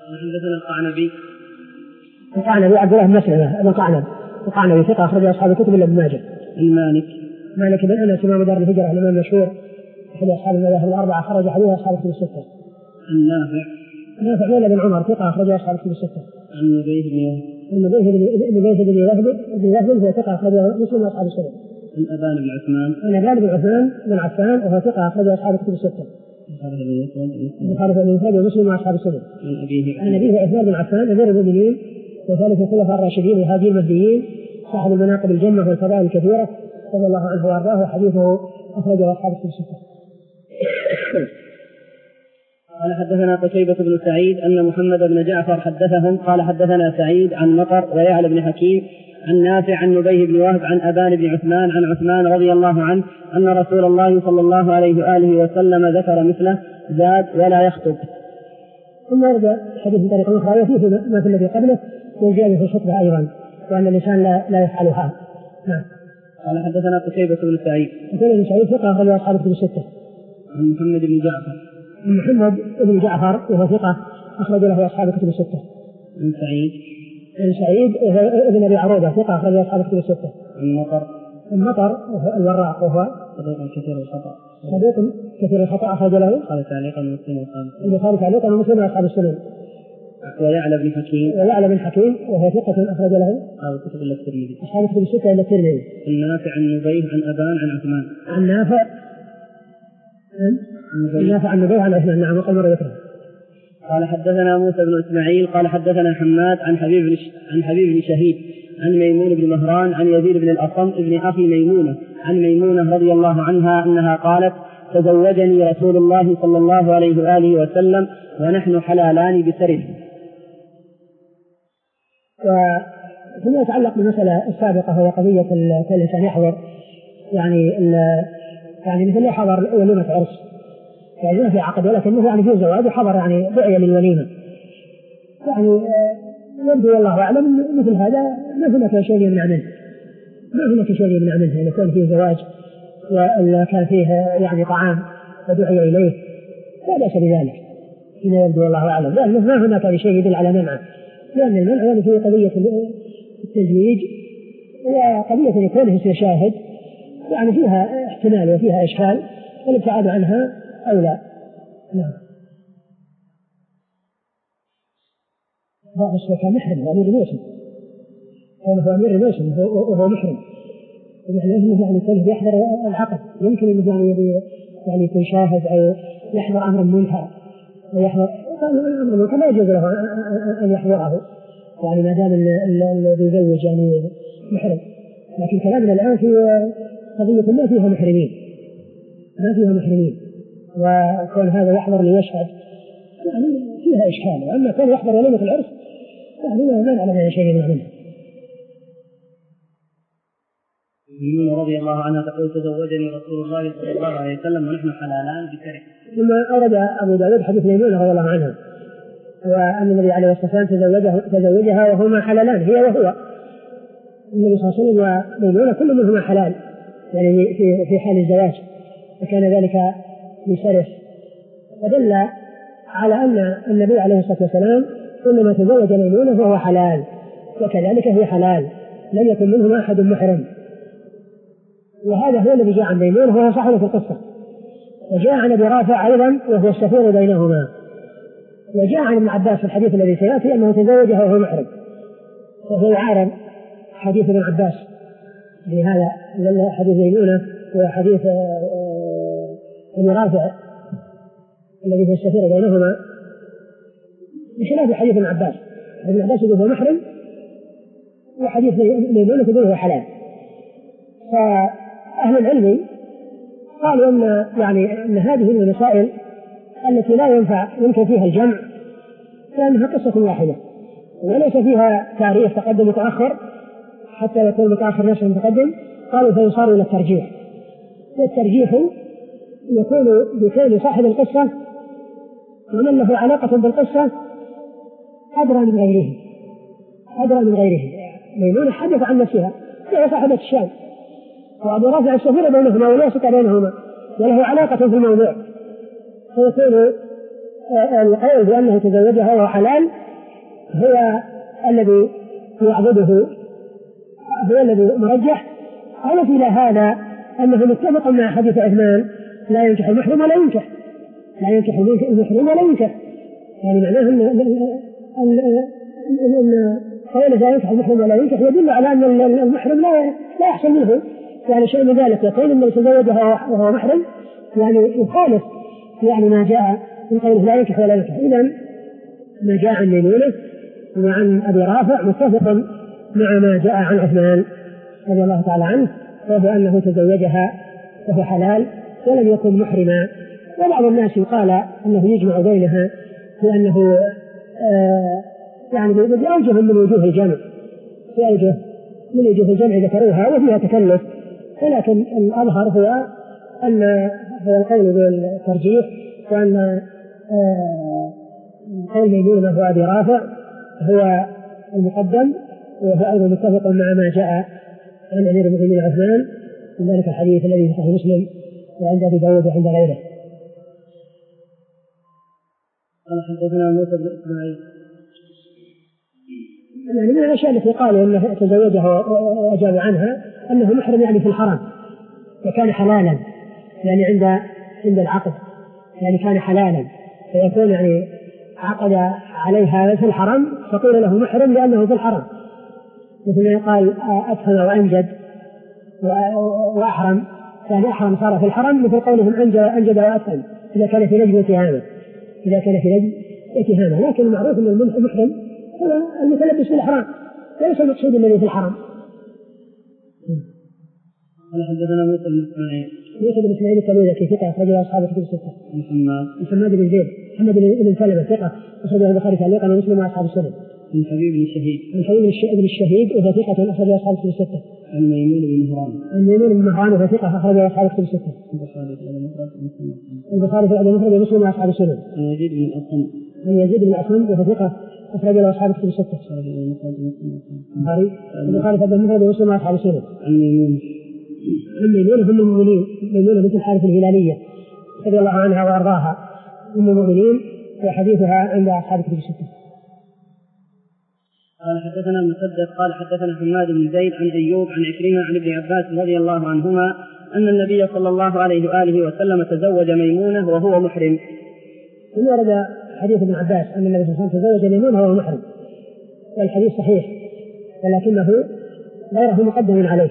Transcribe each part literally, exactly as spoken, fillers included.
حدثنا القعنبي. القعنبي عبد الله بن مسلمة بن القعنب القعنبي ثقة أخرج أصحاب الكتب إلا ابن ماجه. المالك مالك بن أنس إمام دار الهجرة الإمام المشهور أحد أصحاب المذاهب الأربعة خرج حديث أصحاب الكتب الستة. النافع نافع مولى بن عمر ثقة أخرج أصحاب الكتب الستة. عن نبيه بن وهب النبيه بن وهب بن وهب هو ثقة أخرج مسلم وأصحاب السنن. عن أبان بن عثمان عن أبان بن عثمان بن عفان وهو ثقة أخرج أصحاب الكتب الستة. البخاري بن مسلم ومسلم وأصحاب السنن. عن أبيه عن أبيه عثمان بن عفان أمير المؤمنين وثالث الخلفاء الراشدين الهادي المهديين صاحب المناقب الجنة والفضائل الكثيرة رضي الله عنه وأرضاه وحديثه أخرجه أصحاب الكتب الستة. قال حدثنا قتيبة بن سعيد أن محمد بن جعفر حدثهم قال حدثنا سعيد عن مطر ويعلى بن حكيم عن نافع عن نبيه بن وهب عن أبان بن عثمان عن عثمان رضي الله عنه أن رسول الله صلى الله عليه وآله وسلم ذكر مثله زاد ولا يخطب. ثم ورد حديث من طريق أخرى وفيه ما في الذي قبله وزيادة في الخطبة أيضا وأن الإنسان لا, لا يفعلها. نعم. قال حدثنا قتيبة بن سعيد قتيبة بن سعيد ثقة أخرج أصحاب الكتب الستة. عن محمد بن جعفر محمد بن جعفر وهو ثقة أخرج له أصحاب الكتب الستة. عن سعيد عن سعيد ابن أبي عروبة ثقة أخرج أصحاب الكتب الستة. عن مطر المطر الوراق وهو صديق كثير الخطأ صديق كثير الخطأ أخرج له قال تعليقا مسلم وخالد البخاري تعليقا ومسلم وأصحاب السنن. ويعلى بن حكيم ويعلى بن حكيم وهو ثقة أخرج له أصحاب الكتب إلا الترمذي. أصحاب الكتب الستة إلا الترمذي. النافع عن نبيه عن أبان عن عثمان. عن نافع النافع عن نبيه عن عثمان. نعم وقال مرة ذكره. قال حدثنا موسى بن إسماعيل قال حدثنا حماد عن حبيب بن عن حبيب بن شهيد عن ميمون بن مهران عن يزيد بن الأصم ابن أخي ميمونة عن ميمونة رضي الله عنها أنها قالت تزوجني رسول الله صلى الله عليه وآله وسلم ونحن حلالان بسرد. وفيما يتعلق بالمسألة السابقة وهي قضية الإنسان يحضر يعني يعني مثل يحضر وليمة عرس يعني ما في عقد ولكنه يعني في زواج وحضر يعني دعية للوليمة يعني يبدو والله أعلم مثل هذا ما هناك شيء يمنع منه ما هناك شيء يمنع منه يعني كان فيه زواج وكان فيه يعني طعام ودعي إليه لا بأس بذلك هنا يبدو والله أعلم لأنه ما هناك شيء يدل على منعه لأن المنع يعني في قضية التزويج وقضية يكون يشاهد يعني فيها احتمال وفيها إشكال والابتعاد عنها أولى. نعم. بس كان محرم أمير الموسم كان هو أمير الموسم وهو محرم ومعنى أنه يعني كان يحضر العقد يمكن أنه يعني يعني يكون شاهد أو يحضر أمر منكر ويحضر أمر منكر لا يجوز له أن يحضره يعني ما دام الذي يزوج يعني محرم لكن كلامنا الآن في قضية ما فيها محرمين ما فيها محرمين وكون هذا يحضر ليشهد يعني فيها إشكال وأما كان يحضر وليمة العرس يعني ما نعلم عن شيء منه. ميمونة رضي الله عنها تقول تزوجني رسول الله صلى الله عليه وسلم ونحن حلالان بكره. ثم أورد أبو داود حديث ميمونة رضي الله عنها وأن النبي عليه الصلاة والسلام تزوجها تزوجها وهما حلالان هي وهو النبي صلى الله عليه وسلم وميمونة كل منهما حلال يعني في في حال الزواج وكان ذلك بسرف فدل على أن النبي عليه الصلاة والسلام إنما تزوج ميمونة وهو حلال وكذلك هي حلال لم يكن منهما أحد محرم وهذا هو الذي جاء عن ميمونة وهو صاحب في القصة وجاء عن أبي رافع أيضا وهو السفير بينهما وجاء عن ابن عباس في الحديث الذي سيأتي أنه تزوجها وهو محرم وهو يعارض حديث ابن عباس لهذا حديث ميمونة وحديث ابن رافع الذي هو السفير بينهما بخلاف حديث ابن عباس ابن عباس يقول هو محرم وحديث ميمونة يقول هو حلال فأهل العلم قالوا أن يعني أن هذه المسائل التي لا ينفع يمكن فيها الجمع لأنها قصة واحدة وليس فيها تاريخ تقدم وتأخر حتى يكون متأخر نفسه متقدم قالوا فيصار إلى الترجيح والترجيح يكون بكون صاحب القصة ومن له علاقة بالقصة أدرى من غيره أدرى من غيره ميمونة حدث عن نفسها هي صاحبة الشام وأبو رافع السفير بينهما والواسطة بينهما وله علاقة في الموضوع فيكون القول بأنه تزوجها وهو حلال هو الذي يعضده، هو الذي مرجح. أضف إلى هذا أنه متفق مع حديث عثمان لا ينكح المحرم ولا ينكح، لا ينكح المحرم ولا ينكح، يعني معناه أن أن قوله لا ينكح المحرم ولا ينكح يدل على أن المحرم لا لا يحصل منه يعني شيء من ذلك، وكون أنه تزوجها وهو محرم يعني يخالف يعني ما جاء من قوله لا ينكح ولا ينكح. إذن ما جاء عن ميمونة وعن أبي رافع متفق مع ما جاء عن عثمان رضي الله تعالى عنه، وهو أنه تزوجها وهو حلال ولم يكن محرما. وبعض الناس يقال أنه يجمع بينها لأنه آه يعني بأوجه من وجوه الجمع، بأوجه من وجوه الجمع ذكروها وفيها تكلف، ولكن الأظهر هو أن هو القول بالترجيح، وأن آه قول ميمونة وأبي رافع هو المقدم، وهو أيضا متفق مع ما جاء عن أمير المؤمنين عثمان من ذلك الحديث الذي في صحيح مسلم وعند أبي داود وعند غيره. قال حدثنا موسى بن إسماعيل. يعني من الأشياء التي قالوا أنه تزوجها وأجاب عنها أنه محرم يعني في الحرم، وكان حلالا يعني عند عند العقد، يعني كان حلالا فيكون يعني عقد عليها في الحرم فقيل له محرم لأنه في الحرم، مثل ما قال أدخل وأنجد وأحرم، يعني أحرم صار في الحرم مثل قولهم أنجد وأدخل إذا كان في نجم اتهامه، إذا كان في نجم اتهامه. لكن المعروف أن المحرم هو المتلبس بالإحرام ليس المقصود الذي في الحرم. قال حدثنا موسى بن إسماعيل. موسى بن إسماعيل التبوذكي ثقة أخرج له أصحاب الكتب الستة. محمد محمد بن زيد محمد بن سلمة ثقة أخرج له البخاري تعليقا ومسلم وأصحاب السنن. عن حبيب بن الشهيد. عن حبيب بن الشهيد وهو ثقة أخرج له أصحاب الكتب الستة. عن ميمون بن مهران. عن ميمون بن مهران وهو ثقة أخرج له أصحاب الكتب الستة. البخاري في الأدب المفرد ومسلم وأصحاب السنن. عن يزيد بن الأصم. عن يزيد بن الأصم وهو ثقة أخرج له أصحاب الكتب الستة. البخاري البخاري في الأدب المفرد ومسلم وأصحاب السنن. عن ميمون. عن ميمونة أم المؤمنين ميمونة بنت الحارث الهلالية رضي الله عنها وأرضاها أم المؤمنين، وحديثها عند أصحاب الكتب الستة. قال حدثنا مسدد قال حدثنا حماد بن زيد عن أيوب عن عكرمة عن ابن عباس رضي الله عنهما أن النبي صلى الله عليه وآله وسلم تزوج ميمونة وهو محرم. ثم ورد حديث ابن عباس أن النبي صلى الله عليه وسلم تزوج ميمونة وهو محرم، والحديث صحيح ولكنه غيره مقدم عليه،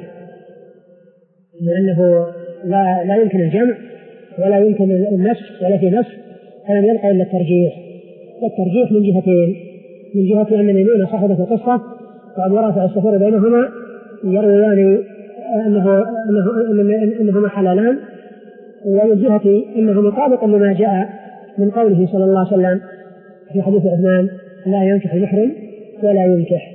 لأنه لا, لا يمكن الجمع ولا يمكن النسخ ولا في نسخ، فلم يبقى إلا الترجيح. والترجيح من جهتين: من جهة أن ميمونة صاحبة القصة وأبو رافع السفر بينهما يرويان أنه أنه أنهما حلالان، ومن جهة أنه مطابق لما جاء من قوله صلى الله عليه وسلم في حديث عثمان لا ينكح المحرم ولا ينكح.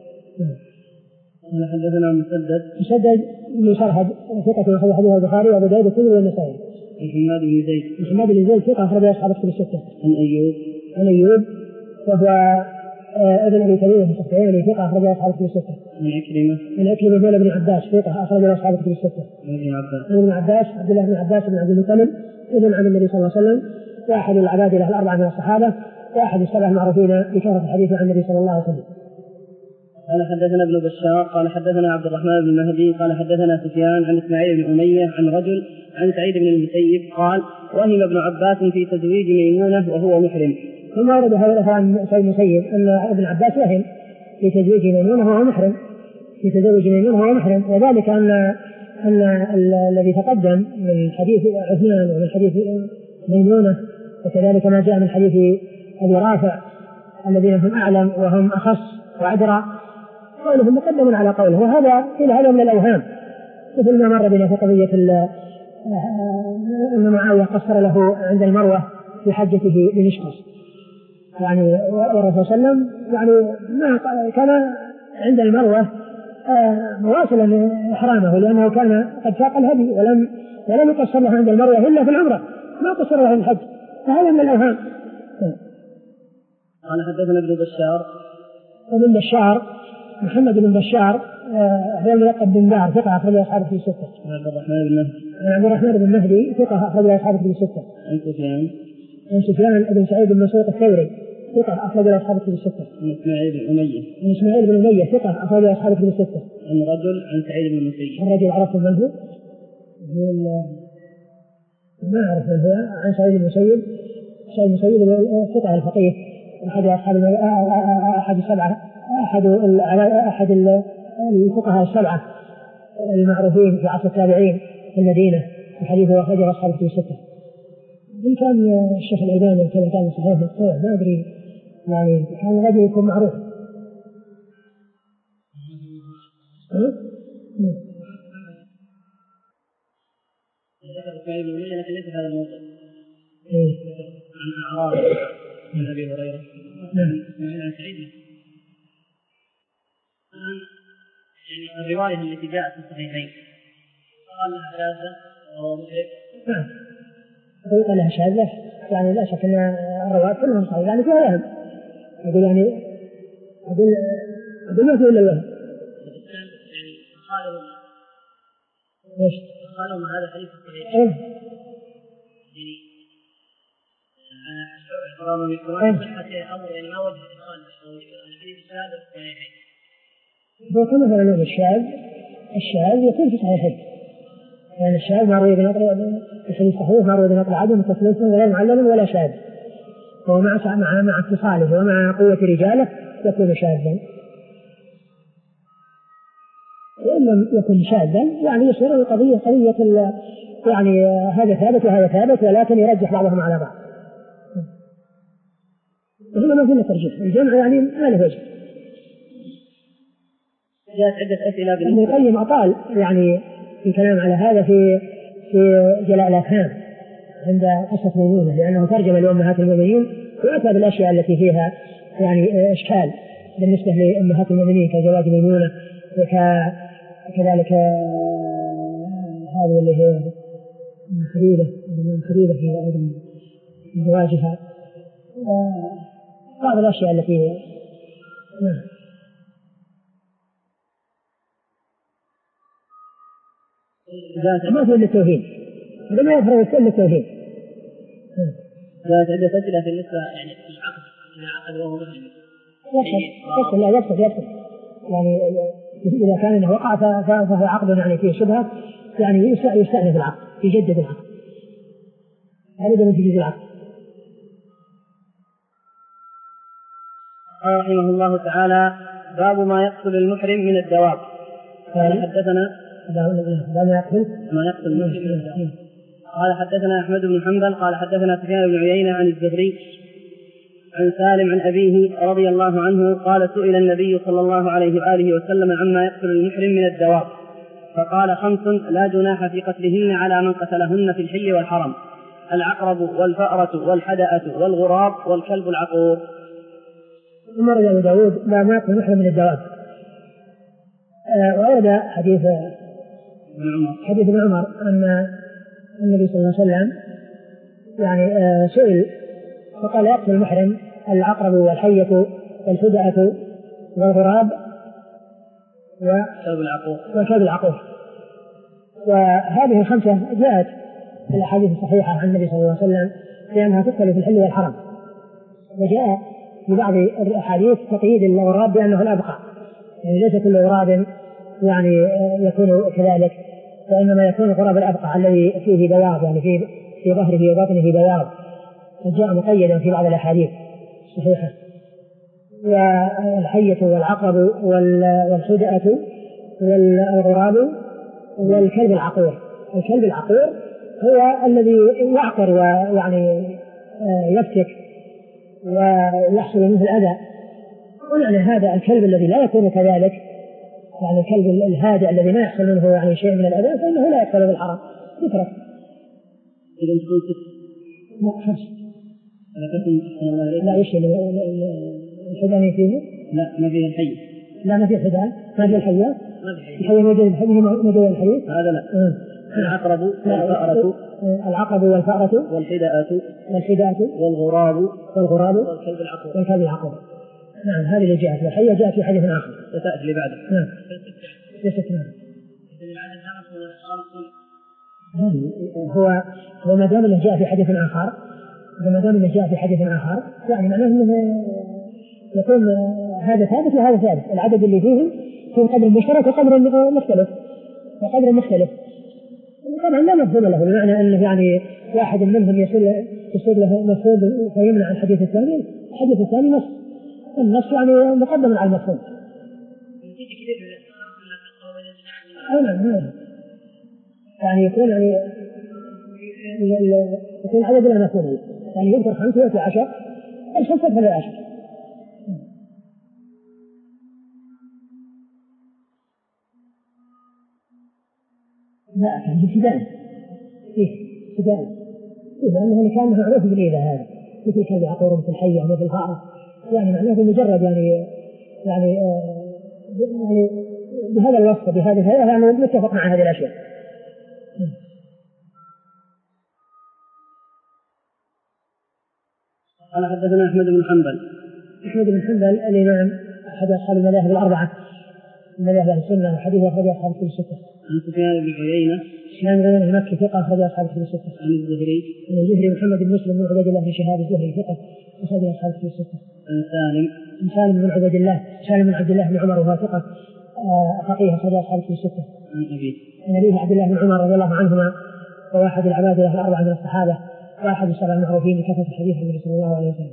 قال حدثنا مسدد مسدد بن شرحد ثقة أخرج حديث البخاري وأبو داود والترمذي والنسائي. محمد بن زيد محمد بن زيد ثقة أخرج أصحاب الكتب الستة. عن أيوب عن أيوب وهو ابن أبي تميم السختياني ثقة أخرج أصحاب الكتب الستة. عن عكرمة عن عكرمة مولى بن عباس ثقة أخرج أصحاب الكتب الستة. عن ابن عباس عن ابن عباس عبد الله بن عباس بن عبد المطلب ابن عن النبي صلى الله عليه وسلم، وأحد العبادلة الأربعة من الصحابة، وأحد السبع المعروفين بكثرة الحديث عن النبي صلى الله عليه وسلم. قال حدثنا ابن بشار قال حدثنا عبد الرحمن بن مهدي قال حدثنا سفيان عن اسماعيل بن أمية عن رجل عن سعيد بن المسيب قال: وهم ابن عباس في تزويج ميمونة وهو محرم. ثم ورد هذا عن سعيد المسيب أن ابن عباس وهم في تزويج ميمونة وهو محرم، في تزوج ميمونة وهو محرم، وذلك أن أن الذي تقدم من حديث عثمان ومن حديث ميمونة وكذلك ما جاء من حديث أبي رافع الذين هم أعلم وهم أخص وأدرى قولهم مقدم على قوله، وهذا إلى هذا من الأوهام، مثل ما مر بنا في قضية أن معاوية قصر له عند المروة في حجته لمشقص، يعني والرسول صلى الله عليه وسلم يعني ما كان عند المروة مواصلا إحرامه لأنه كان قد ساق الهدي ولم ولم يقصر له عند المروة إلا في العمرة، ما قصر له عند الحج، فهذا من الأوهام. قال حدثنا ابن بشار ومن بشار محمد بن بشار هو الملقب بن دار ثقة أخرج أصحابه في الستة. عبد الرحمن بن مهدي عبد الرحمن بن مهدي ثقة أخرج أصحابه في الستة. عن سفيان عن سفيان بن سعيد بن مسروق الثوري ثقة أخرج له أصحاب الكتب الستة. عن إسماعيل بن أمية. عن إسماعيل بن أمية ثقة أخرج له أصحاب الكتب الستة. عن رجل عن سعيد بن المسيب. الرجل عرفه من هو؟ ما أعرف من هو. عن سعيد بن المسيب. سعيد بن المسيب ثقة الفقيه أحد أصحاب أحد السبعة أحد أحد الفقهاء السبعة المعروفين في عصر التابعين في المدينة. الحديث أخرجه أصحاب الكتب الستة. إن كان الشيخ الألباني كما كان صحيح مقطوع ما أدري يعني كان الرجل يكون معروف. ذكر سعيد بن أمية لكن ليس هذا الموضوع. عن أعراض من أبي هريرة. عن سعيد. يعني الرواية التي جاءت في الصحيحين قال لها شاذة وهو مشرك. نعم. يقول لها شاذة يعني لا شك أن الروايات كلهم صحيح يعني فيها وهم. أقول يعني أقول أقول ما في إلا الوهم. يعني قالوا إيش؟ قالوا ما هذا حديث صحيح. إيه. يعني أنا صحة أمر يعني ما وجه إدخال الحديث الشاذ في الصحيحين. فكما مثلا الشاذ الشاذ يكون في صحيحين. يعني الشاذ ما روي بنقل الحديث صحيح ما روي بنقل عدم تصنيف ولا معلم ولا شاذ. هو مع مع مع اتصاله ومع قوة رجاله يكون شاذا. وإن لم يكن شاذا يعني يصير القضية قضية يعني هذا ثابت وهذا ثابت ولكن يرجح بعضهم على بعض. وهنا ما فينا ترجيح الجمع يعني ما له وجه. جاءت عدة أسئلة ابن القيم أطال يعني الكلام على هذا في في جلاء الأفهام عند قصة ميمونة لأنه ترجم لأمهات المؤمنين وأتى بالأشياء التي فيها يعني إشكال بالنسبة لأمهات المؤمنين كزواج ميمونة وكذلك هذه اللي هي فريدة فريدة في أيضا زواجها بعض الأشياء التي نعم. ما في إلا التوحيد هذا ما يفرق إلا التوحيد. جاءت عدة أسئلة في النسبة يعني في العقد إذا عقد وهو مسلم يقصد لا يقصد يقصد يعني إذا كان إنه وقع فهو عقد يعني فيه شبهة يعني يستأنف العقد يجدد العقد هذا من تجديد العقد. قال رحمه الله تعالى باب ما يقتل المحرم من الدواب. قال حدثنا ما يقتل ما يقتل المحرم من الدواب. قال حدثنا أحمد بن حنبل قال حدثنا سفيان بن عيينة عن الزهري عن سالم عن أبيه رضي الله عنه قال سئل النبي صلى الله عليه وآله وسلم عما يقتل المحرم من الدواب فقال خمس لا جناح في قتلهن على من قتلهن في الحل والحرم العقرب والفأرة والحدأة والغراب والكلب العقور. ثم رجع أبو داود لا ما يقتل المحرم من الدواب. وورد حديث حديث ابن عمر أن النبي صلى الله عليه وسلم يعني سئل فقال يقتل المحرم العقرب والحية والحدأة والغراب والكلب العقور. وهذه الخمسة جاءت في الأحاديث الصحيحة عن النبي صلى الله عليه وسلم لأنها تقتل في الحل والحرم. وجاء في بعض الأحاديث تقييد الغراب بأنه الأبقى يعني ليس كل غراب يعني يكون كذلك وإنما يكون الغراب الأبقى الذي فيه بياض يعني في في ظهره وبطنه بياض جاء مقيدا في بعض الأحاديث الصحيحة. والحية والعقرب والحدأة والغراب والكلب العقور. الكلب العقور هو الذي يعقر ويعني يفتك ويحصل منه الأذى. ومعنى هذا الكلب الذي لا يكون كذلك يعني الكلب الهادئ الذي ما يحصل منه يعني شيء من الأذى فإنه لا يقتل بالحرام يترك. إذا تكون ست لا خمس لا يشيل الحدان فيه لا ما فيه الحي لا ما فيه حدان ما فيه الحيات ما فيه الحي موجود الحي موجود الحي هذا لا آه. العقرب والفأرة العقرب والفأرة والحداءة والحداءة والغراب والغراب والكلب العقور والكلب العقور. نعم هذه اللي جاءت والحية جاءت في حديث آخر ستأتي اللي بعده. نعم ليست نعم هو هو ما دام انه جاء في حديث آخر وما دام انه جاء في حديث اخر يعني معناه انه يكون هذا ثابت وهذا ثابت، العدد اللي فيه في قدر مشترك وقدر مختلف وقدر مختلف. طبعا لا مفهوم له، بمعنى انه يعني واحد منهم يصير يصير له مفهوم فيمنع الحديث الثاني، الحديث الثاني نص، النص يعني مقدم على المفهوم. نعم يعني يكون يعني يكون عدد لا مفهوم له، يعني يذكر خمسة ويأتي عشر، الخمسة فلا عشر. لا كان في سودان فيه سودان فيه لأنه كان معروف بالإيذاء هذا، مثل كلب عقور مثل حية مثل فأرة، يعني معناه مجرد يعني يعني آه يعني بهذا الوصف بهذه الهيئة يعني متفق مع هذه الأشياء. قال حدثنا أحمد بن حنبل. أحمد بن حنبل الإمام أحد أصحاب المذاهب الأربعة، مذاهب أهل السنة، وحديث أخرج أصحاب الكتب الستة. عن سفيان بن عيينة. سفيان بن عيينة المكي ثقة أخرج أصحاب الكتب الستة. عن الزهري. عن الزهري محمد بن مسلم بن عبيد الله بن شهاب الزهري ثقة أخرج أصحاب الكتب الستة. عن سالم. عن سالم بن عبيد الله سالم بن عبد الله بن عمر وهو ثقة فقيه أخرج أصحاب الكتب الستة. عن أبيه. عن أبيه عبد الله بن عمر رضي الله عنهما، وواحد العبادلة الأربعة من الصحابة، واحد السبع المعروفين بكثرة الحديث عن النبي صلى الله عليه وسلم.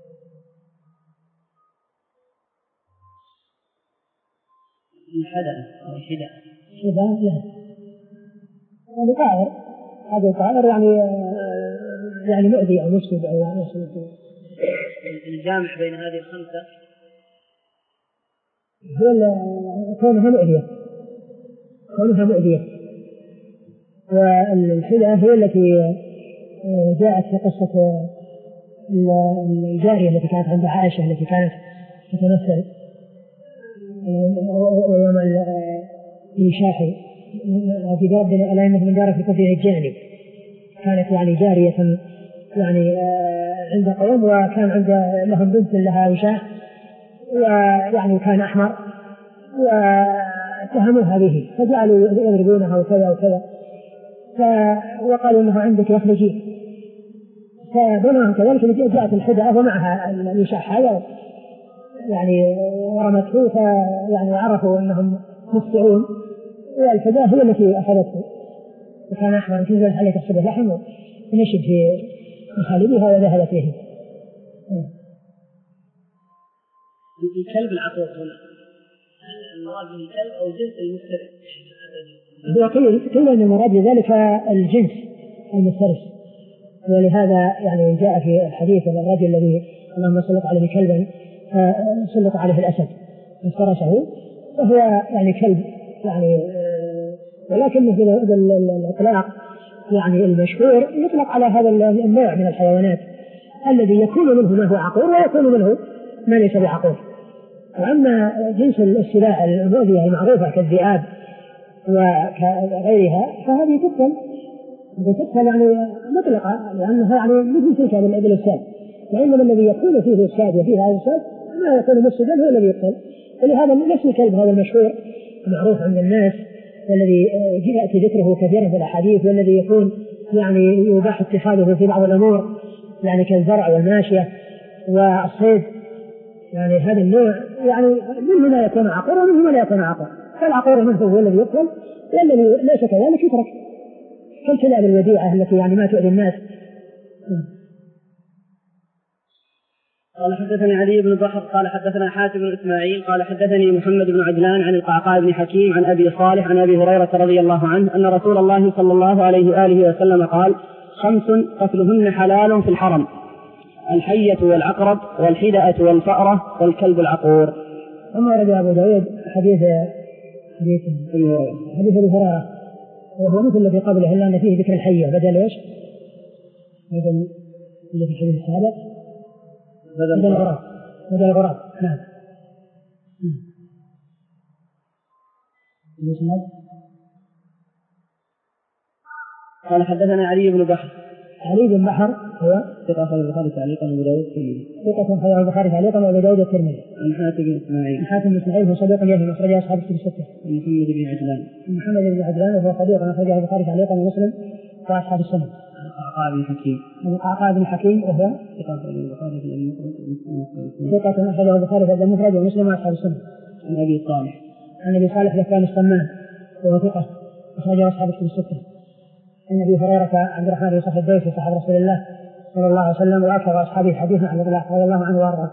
الحدث أو الحدث. حدث لا. يعني طائر، هذا الطائر يعني يعني مؤذي أو مفسد أو يعني الجامع بين هذه الخمسة هو كونها مؤذية، كونها مؤذية. والحدث هي التي جاءت في قصة الجارية التي كانت عند عائشة التي كانت تتمثل ويوم الإنشاحي في ربنا ألا إنه من دار في كفر الجاني، كانت يعني جارية يعني عند قوم وكان عند لهم بنت لها وشاح ويعني كان أحمر واتهموها به فجعلوا يضربونها وكذا وكذا وقالوا إنه عندك يخرجي، فبينهم كذلك جاءت الحدعة ومعها الوشاح هذا يعني ورمته فيعني عرفوا أنهم مفتعون، والحداة هي التي أخذته وكان أحمر تنزل عليه تحسب اللحم ونشد في مخالبها وذهبت به. الكلب العقور هنا المراد به الكلب أو جنس المفترس؟ قيل قيل أن المراد بذلك الجنس المفترس، ولهذا يعني جاء في الحديث الرجل الذي اللهم سلط عليه كلبا سلط عليه الأسد فافترسه، فهو يعني كلب يعني، ولكنه في الإطلاق يعني المشهور يطلق على هذا النوع من الحيوانات الذي يكون منه ما هو عقور ويكون منه ما ليس بعقور. وأما جنس السباع المؤذية المعروفة كالذئاب وغيرها فهذه تقتل تقتل يعني مطلقة، لأنها يعني مثل تلك بالإفساد، وإنما الذي يكون فيه إفساد وفيه هذا الإفساد ما يكون مفسدا هو الذي يقتل. ولهذا نفس الكلب هذا المشهور معروف عند الناس والذي يأتي ذكره كثيرا في الأحاديث والذي يكون يعني يباح اتخاذه في بعض الأمور يعني كالزرع والماشية والصيد، يعني هذا النوع يعني منه ما يكون عقور ومنه ما لا يكون عقور، فالعقور منه هو الذي يقتل والذي ليس كذلك يترك، كالكلاب الوديعة التي يعني ما تؤذي الناس. قال حدثني علي بن بحر قال حدثنا حاتم بن إسماعيل قال حدثني محمد بن عجلان عن القعقاع بن حكيم عن أبي صالح عن أبي هريرة رضي الله عنه أن رسول الله صلى الله عليه وآله وسلم قال: خمس قتلهن حلال في الحرم: الحية والعقرب والحدأة والفأرة والكلب العقور. ثم ورد أبو داود حديث حديث حديث أبي هريرة وهو مثل الذي قبله إلا أن فيه ذكر الحية بدل إيش؟ بدل اللي في الحديث السابق بدل الغراب بدل الغراب نعم. قال حدثنا علي بن بحر. علي بن بحر هو ثقة أخرج البخاري تعليقا وأبو داود الترمذي. ثقة أخرج البخاري تعليقا وأبو داود الترمذي. عن حاتم بن إسماعيل. عن حاتم بن إسماعيل هو صديق يهم أخرجه أصحاب الكتب الستة. محمد بن عجلان. محمد بن عجلان وهو صديق أخرجه البخاري تعليقا ومسلم وأصحاب السنة. القعقاع بن حكيم. القعقاع بن حكيم وهو ثقة أخرجه البخاري في المفرد ومسلم وأصحاب السنة. عن أبي صالح عن أبي صالح ذكوان الصمان وهو ثقة أخرجه أصحاب الكتب الستة. عن أبي هريرة عبد الرحمن بن صخر الدوسي صاحب رسول الله صلى الله عليه وسلم وأكثر أصحابه حديثا عن الله رضي الله عنه وأرضاه.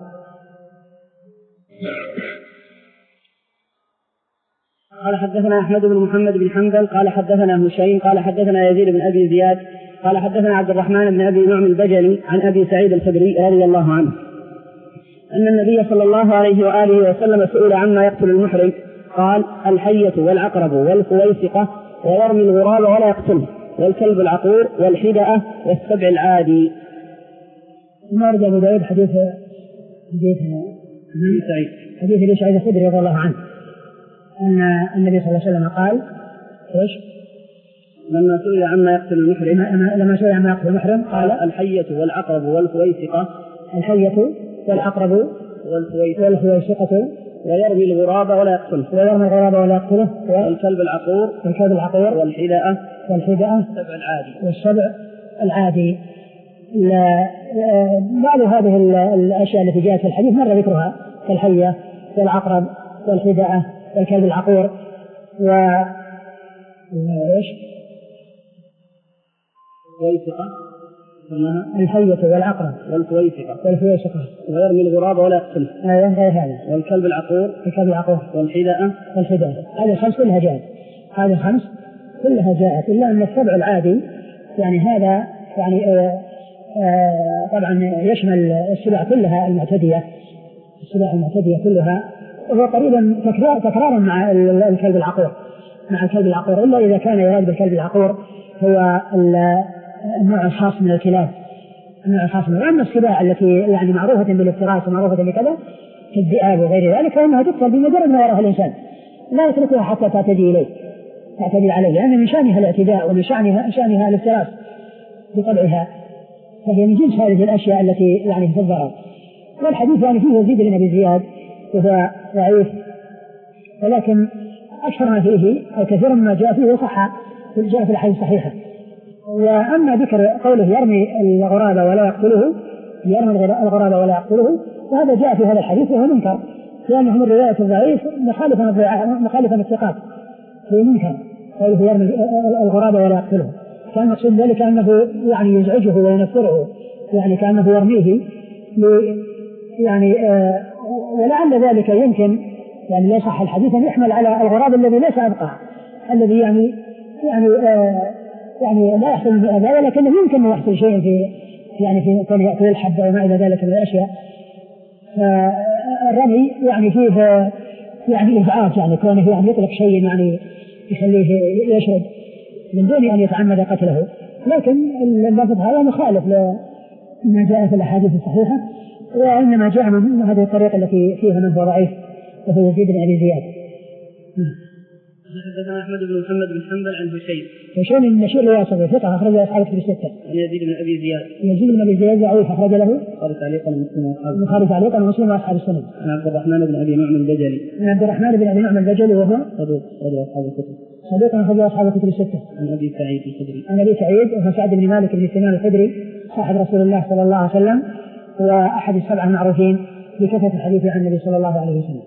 قال حدثنا أحمد بن محمد بن حنبل قال حدثنا هشيم قال حدثنا يزيد بن أبي زياد قال حدثنا عبد الرحمن بن أبي نعم البجلي عن أبي سعيد الخدري رضي الله عنه أن النبي صلى الله عليه وآله وسلم سئل عما يقتل المحرم قال الحية والعقرب والفويسقة ويرمي الغراب ولا يقتله والكلب العقور والحدأة والسبع العادي. ثم أرد أبو داود حديث حديث سعيد حديث أبي سعيد الخدري رضي الله عنه أن النبي صلى الله عليه وسلم قال إيش؟ لما سئل عما يقتل المحرم لما سئل عما يقتل المحرم قال الحية والعقرب والفويسقة الحية والعقرب والفويسقة ويرمي الغراب ولا يقتله ويرمي الغراب ولا يقتله والكلب العقور والكلب العقور والحدأة والحدأة والسبع العادي والسبع العادي. بعض هذه الأشياء التي جاءت في الحديث مر ذكرها كالحية والعقرب والحدأة والكلب العقور و ايش؟ الفويسقة الحية والعقرب والفويسقة والفويسقة ويرمي الغراب ولا يقتله غير هذا والكلب العقور الكلب العقور والحدأة والحدأة. هذه الخمس كلها جاءت هذه الخمس كلها جاءت إلا أن السبع العادي يعني هذا يعني آآ آآ طبعا يشمل السبع كلها المعتدية السبع المعتدية كلها وهو قريبا تكرار تكرارا مع الكلب العقور مع الكلب العقور إلا إذا كان يراد بالكلب العقور هو النوع الخاص من الكلاب النوع الخاص من أما السباع التي يعني معروفة بالافتراس ومعروفة بكذا كالذئاب وغير ذلك فإنها تقتل بمجرد ما يراها الإنسان لا يتركها حتى تعتدي إليه تعتدي عليه لأن من شأنها الاعتداء ومن شأنها شأنها الافتراس بطبعها فهي من جنس هذه الأشياء التي يعني في الضرر. والحديث يعني فيه يزيد بن أبي زياد وهو ضعيف ولكن أكثر ما فيه أو كثير ما جاء فيه صح جاء في الحديث صحيحة. وأما ذكر قوله يرمي الغراب ولا يقتله يرمي الغراب ولا يقتله وهذا جاء في هذا الحديث وهو منكر لأنه من رواية الضعيف مخالفا مخالفا الثقات في منكر قوله يرمي الغراب ولا يقتله كان مقصود ذلك أنه يعني يزعجه وينفره يعني كأنه يرميه يعني آه ولعل ذلك يمكن يعني لا يصح الحديث أن يحمل على الغراب الذي ليس أبقى الذي يعني يعني آه يعني لا يحصل من هذا ولكنه يمكن أن يحصل شيء في يعني في كون يأكل الحب أو ما إلى ذلك من الأشياء. فالرمي يعني فيه يعني إزعاج يعني كونه يعني يطلق شيء يعني يخليه يشرب من دون أن يتعمد قتله لكن اللفظ هذا مخالف لما جاء في الأحاديث الصحيحة وإنما جاء من هذه الطريقة التي فيها من هو ضعيف وهو يزيد بن أبي زياد. حدثنا أحمد بن محمد بن حنبل عن هشيم هشيم النشير الواسطي ثقة أخرج له أصحاب الكتب الستة. عن يزيد بن أبي زياد يزيد بن أبي زياد ضعيف أخرج له البخاري تعليقا ومسلم وأصحاب البخاري تعليقا ومسلم وأصحاب السنن. عن عبد الرحمن بن أبي نعم البجلي عن عبد الرحمن بن أبي نعم البجلي وهو صدوق أخرج أصحاب الكتب صدوق أخرج أصحاب الكتب الستة. عن أبي سعيد الخدري عن أبي سعيد وهو سعد بن مالك بن سنان الخدري صاحب رسول الله صلى الله عليه وسلم وأحد السبعة المعروفين بكثرة الحديث عن النبي صلى الله عليه وسلم.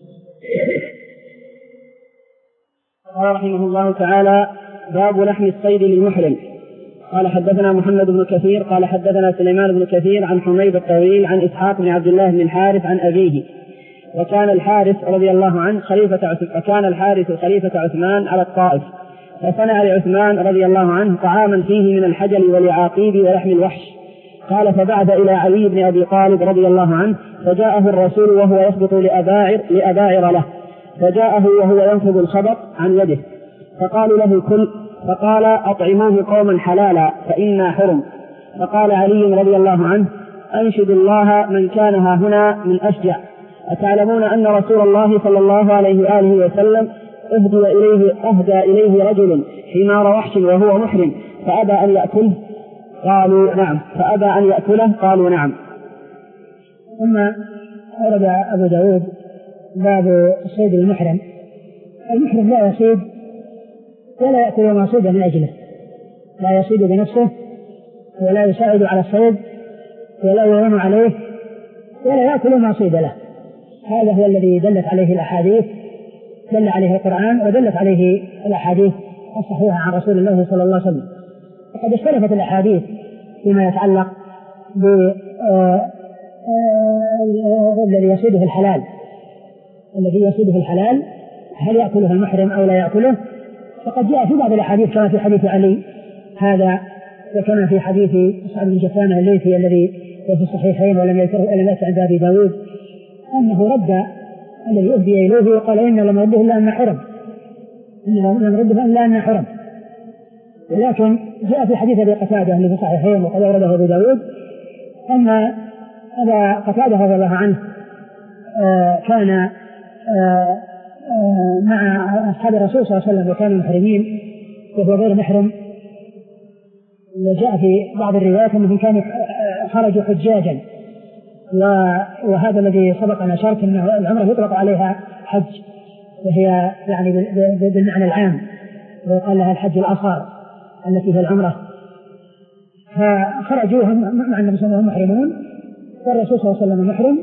قال رحمه الله تعالى باب لحم الصيد للمحرم. قال حدثنا محمد بن كثير قال حدثنا سليمان بن كثير عن حميد الطويل عن إسحاق بن عبد الله بن الحارث عن أبيه وكان الحارث رضي الله عنه خليفة وكان الحارث خليفة عثمان على الطائف فصنع لعثمان رضي الله عنه طعاما فيه من الحجل والعقيب ولحم الوحش. قال فبعث إلى علي بن أبي طالب رضي الله عنه فجاءه الرسول وهو يخبط لأباعر, لأباعر له فجاءه وهو ينفض الخبط عن يده فقالوا له كل فقال أطعموه قوما حلالا فإنا حرم. فقال علي رضي الله عنه أنشد الله من كان ها هنا من أشجع أتعلمون أن رسول الله صلى الله عليه وآله وسلم أهدى إليه, أهدى إليه رجل حمار وحش وهو محرم فأبى أن يأكله قالوا نعم فأبى أن يأكله قالوا نعم. ثم أورد أبو داود باب الصيد المحرم. المحرم لا يصيد ولا يأكل ما صيد من أجله لا يصيد بنفسه ولا يساعد على الصيد ولا يعين عليه ولا يأكل ما صيد له. هذا هو الذي دلت عليه الأحاديث، دل عليه القرآن ودلت عليه الأحاديث الصحيحة عن رسول الله صلى الله عليه وسلم. وقد اختلفت الأحاديث فيما يتعلق بالذي يصيده الحلال، الذي يصيده الحلال هل يأكله المحرم أو لا يأكله. فقد جاء في بعض الأحاديث كما في حديث علي هذا، وكما في حديث سعد بن جثامة الليثي الذي في الصحيحين ولم يأت عند أبي داود أنه رد الذي أهدي إليه وقال إن لم يرده إلا أن حرم، إن لم يرده إلا أن حرم. ولكن جاء في حديث أبي قتادة اللي في الصحيحين وقد أورده أبي داود أن أبا قتادة رضي الله عنه كان مع أصحاب الرسول صلى الله عليه وسلم وكانوا محرمين وهو غير محرم. وجاء في بعض الروايات أنهم كانوا خرجوا حجاجا، وهذا الذي سبق أن أشرت أن العمرة يطلق عليها حج، وهي يعني بالمعنى العام، وقال لها الحج الأصغر التي هي العمرة. فخرجوا مع النبي صلى الله عليه وسلم محرمون، والرسول صلى الله عليه وسلم محرم،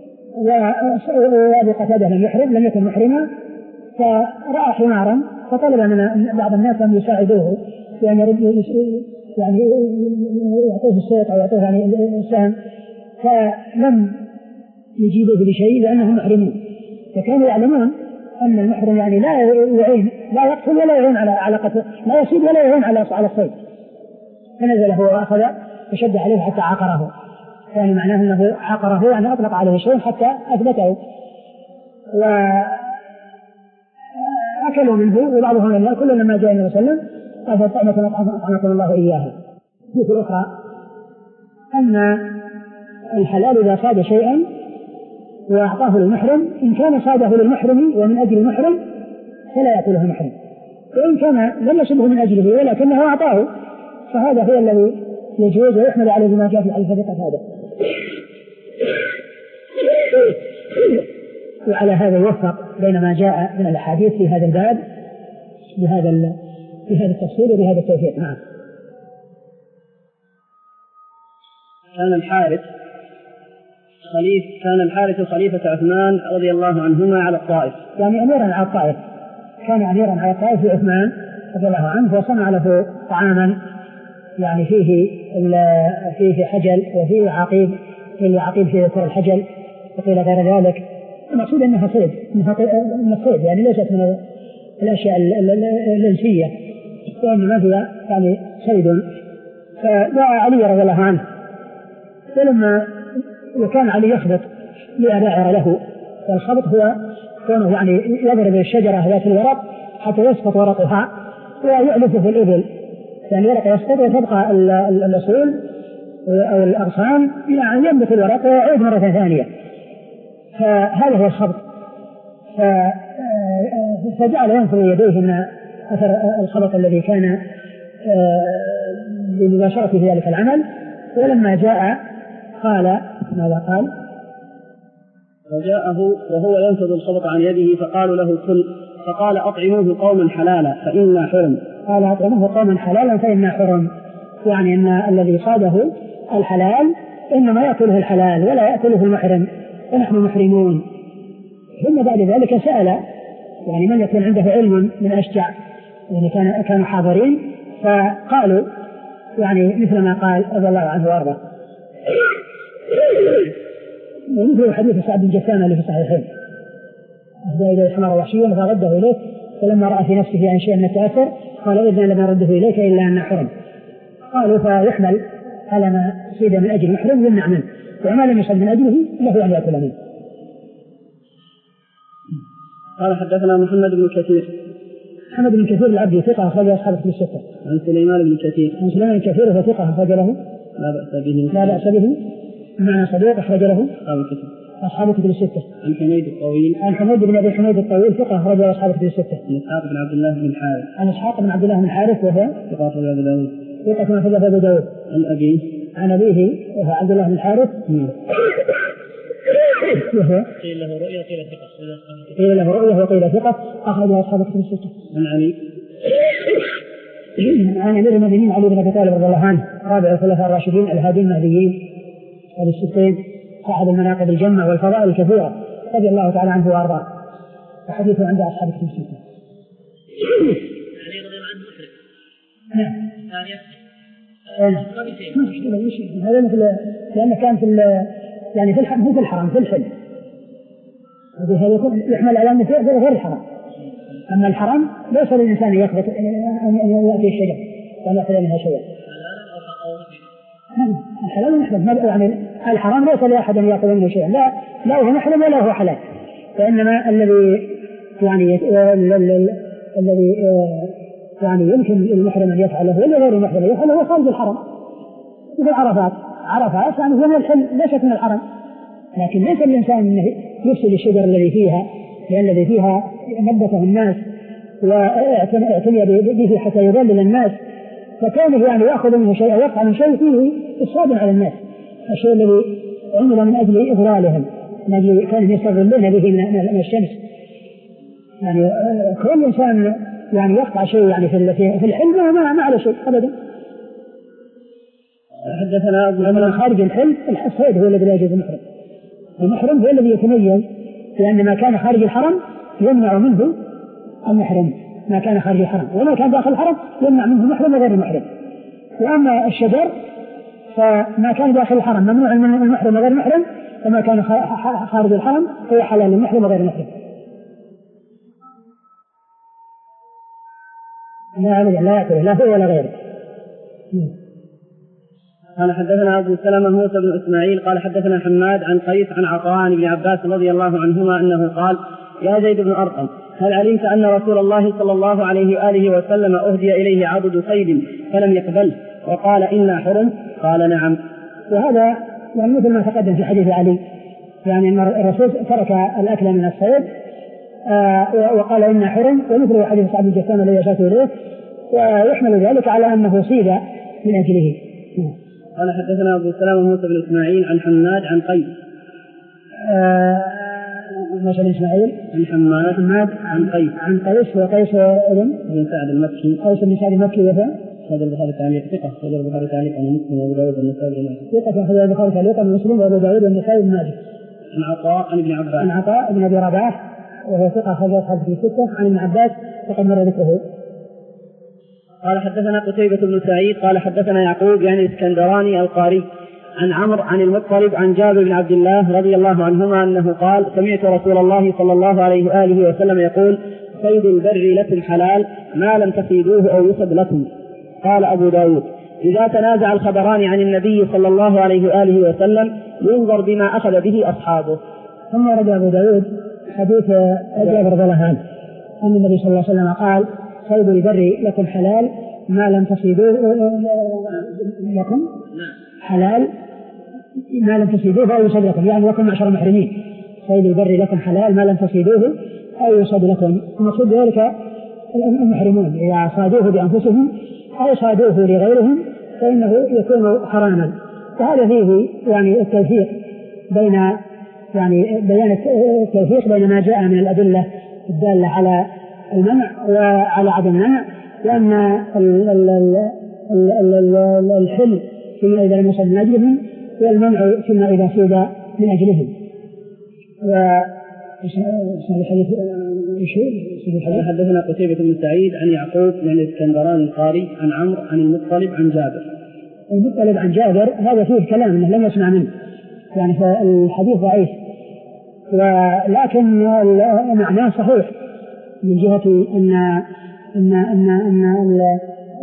وأبو قتادة لم يحرم، لم يكن محرما. فرأى حمارا فطلب من بعض الناس أن يساعدوه يعني يعني يعطوه الصوت أو يعطوه يعني السهم، فلم يجيبوه بشيء لأنهم محرمون. فكانوا يعلمون أن المحرم يعني لا يعين، لا يقتل ولا يعين على على قتل، لا يصيد ولا يعين على على الصيد. فنزل هو وأخذ فشد عليه حتى عقره، يعني معناه أنه عقره يعني أطلق عليه شيء حتى أثبته، وأكلوا منه وبعضهم لم يأكل. لما جاء النبي صلى الله عليه وسلم قال طعمة أطعمكم الله إياها. في الأخرى أن الحلال إذا صاد شيئا وأعطاه للمحرم، إن كان صاده للمحرم ومن أجل المحرم فلا يأكله المحرم، وإن كان لم يصده من أجله ولكنه أعطاه فهذا هو الذي يجوز ويحمل عليه ما جاء في حديث أبي قتادة. وعلى هذا يوفق بين ما جاء من الأحاديث في هذا الباب بهذا بهذا التفسير وبهذا التوفيق. نعم. كان الحارث خليف كان الحارث خليفة عثمان رضي الله عنهما على الطائف، يعني أميرا على الطائف، كان أميرا على الطائف عثمان رضي الله عنه، وصنع له طعاما يعني فيه فيه حجل وفيه عقيب، فيه عقيب فيه ذكر الحجل وقيل غير ذلك. المقصود أنها صيد، من الصيد يعني ليست من الأشياء الإنسية، وإنما هي يعني صيد. فجاء علي رضي الله عنه، فلما وكان علي يخبط لأباعر له، والخبط هو كونه يعني يضرب الشجرة ذات الورق حتى يسقط ورقها ويعلفه في الإبل، يعني الورق يسقط وتبقى الأصول أو الأغصان يعني ينبت الورق ويعود مرة ثانية. فهذا هو الخبط. فجعل ينفض يديه من أثر الخبط الذي كان بمباشرة ذلك العمل. ولما جاء قال ماذا قال؟ وجاءه وهو ينفض الخبط عن يده فقالوا له كل، فقال أطعموه قوما حلالا فإنا حرم. قال أطعموه قوما حلالا فإنا حرم، يعني أن الذي صاده الحلال إنما يأكله الحلال ولا يأكله المحرم، ونحن محرمون. ثم بعد ذلك سأل يعني من يكون عنده علم من أشجع، يعني كان كانوا حاضرين، فقالوا يعني مثل ما قال رضي الله عنه وارضاه، ومثل حديث سعد بن جثامة اللي في الصحيحين، أهدى إليه الحمار وحشيا فرده إليه، فلما رأى في نفسه عن شيء من التأثر قال إذن لم نرده إليك إلا أن حرم. قالوا فيحمل على ما صيد من أجل محرم يمنع منه، وما لم يصد من أجله له أن يأكل منه. قال حدثنا محمد بن كثير. محمد بن كثير العبدي ثقة أخرج أصحاب الكتب الستة. عن سليمان بن كثير. عن سليمان بن كثير فثقة أخرج له. لا بأس به. لا بأس به. معنى صدوق أخرج له. أصحاب الكتب. أصحاب الكتب الستة. عن حميد الطويل. عن حميد بن أبي حميد الطويل ثقة أخرج له أصحاب الكتب الستة. عن إسحاق بن عبد الله بن الحارث. عن إسحاق بن عبد الله بن الحارث وهو ثقة أخرج أبو داود. ثقة أخرج أبو داود. عن أبيه. عن أبيه وهو عبد الله بن الحارث. وهو قيل له رؤيا وقيل ثقة. قيل له رؤيا وقيل ثقة أخرج أصحاب الكتب الستة. عن علي. عن أمير المؤمنين علي بن أبي طالب رضي الله عنه رابع الخلفاء الراشدين الهادين المهديين الستين صاحب المناقب الجمة والفضائل الكثيرة رضي الله تعالى عنه وأرضاه وحديثه عند أصحاب الكتب الستة. علي رضي الله عنه مسلم. نعم. ما مشكلة وش هذا مثل لأنه كان في يعني في الحرم في الحرم في الحل هذا يكون يحمل على أنه غير الحرم. أما الحرم ليس للإنسان يخبط أن يأتي الشجر وأن يأخذ منها شيئا. الحلال محرم يعني الحرام ليس لأحد أن يأخذ منه شيئا لا لا هو محرم ولا هو حلال. فإنما الذي يعني الذي يعني يمكن المحرم أن يفعله ولا غير المحرم يفعله هو خارج الحرم. مثل عرفات عرفات يعني هو من الحل ليست من الحرم لكن ليس الإنسان أنه يفسد الشجر الذي فيها لأن الذي فيها نبته الناس واعتني به حتى يضلل الناس فكونه يعني يأخذ منه شيء أو يقع من شيء فيه إفساد على الناس. الشيء الذي عمل من أجل إضلالهم من أجل كانوا يستغلون به من الشمس يعني كل إنسان يعني يقع شيء يعني في في الحلم ما ما على شيء أبدا. حدثنا أبو من خارج الحلم الصيد هو الذي لا يجوز المحرم. المحرم هو الذي يتميز لأن ما كان خارج الحرم يمنع منه المحرم ما كان خارج الحرم وما كان داخل الحرم يمنع منه محرم وغير المحرم. وأما الشجر فما كان داخل الحرم ممنوع من المحرم وغير المحرم وما كان خارج الحرم هو حلال للمحرم وغير المحرم. لا لا يأكله لا هو ولا غيره. قال حدثنا أبو سلمة موسى بن إسماعيل قال حدثنا حماد عن قيس عن عطاء بن عباس رضي الله عنهما أنه قال يا زيد بن أرقم هل علمت أن رسول الله صلى الله عليه وآله وسلم أهدي إليه عضد صيد فلم يقبله وقال إنا حرم قال نعم. وهذا يعني مثل ما تقدم في حديث علي يعني أن الرسول ترك الأكل من الصيد آه وقال إنا حرم ومثل حديث سعد بن جثام الذي أشرت إليه ويحمل ذلك على أنه صيد من أجله. قال حدثنا أبو سلمة موسى بن إسماعيل عن حماد عن قيس موسى بن إسماعيل عن حماد حماد عن قيس عن قيس وقيس بن بن سعد المكي قيس بن سعد المكي وفاء هذا البخاري تعليق ثقة هذا البخاري تعليق عن مسلم وأبو داود والنسائي بن ماجه ثقة هذا البخاري تعليق عن مسلم وأبو داود والنسائي بن ماجه عن عطاء عن ابن عباس عن عطاء بن أبي رباح وهو ثقة أخرج أصحابه في ستة عن ابن عباس وقد مر ذكره. قال حدثنا قتيبة بن سعيد قال حدثنا يعقوب يعني الاسكندراني القاري عن عمرو عن المطلب عن جابر بن عبد الله رضي الله عنهما أنه قال سمعت رسول الله صلى الله عليه وآله وسلم يقول صيد البر لكم حلال ما لم تصيدوه أو يصد لكم. قال أبو داود إذا تنازع الخبران عن النبي صلى الله عليه وآله وسلم ينظر بما أخذ به أصحابه. ثم ورد أبو داود حديث جابر رضي الله عنه أن النبي صلى الله عليه وسلم قال صيد البر لكم حلال ما لم تصيدوه لكم حلال ما لم تصيدوه أو يصد لكم يعني لكم معشر المحرمين صيد البر لكم حلال ما لم تصيدوه أو يصد لكم. المقصود ذلك المحرمون إذا صادوه بأنفسهم أو صادوه لغيرهم فإنه يكون حراما. وهذا فيه يعني التوفيق بين يعني بيان التوفيق بين ما جاء من الأدلة الدالة على المنع وعلى عدم المنع لأن الحل فيما إذا لم يصد من أجلهم والمنع فيما إذا صيد من أجلهم. و حدثنا قتيبة بن سعيد عن يعقوب عن الاسكندراني القاري عن عمرو عن المطلب عن جابر. المطلب عن جابر هذا فيه كلام انه لم يسمع منه يعني فالحديث ضعيف ولكن معناه صحيح من جهة ان ان ان ان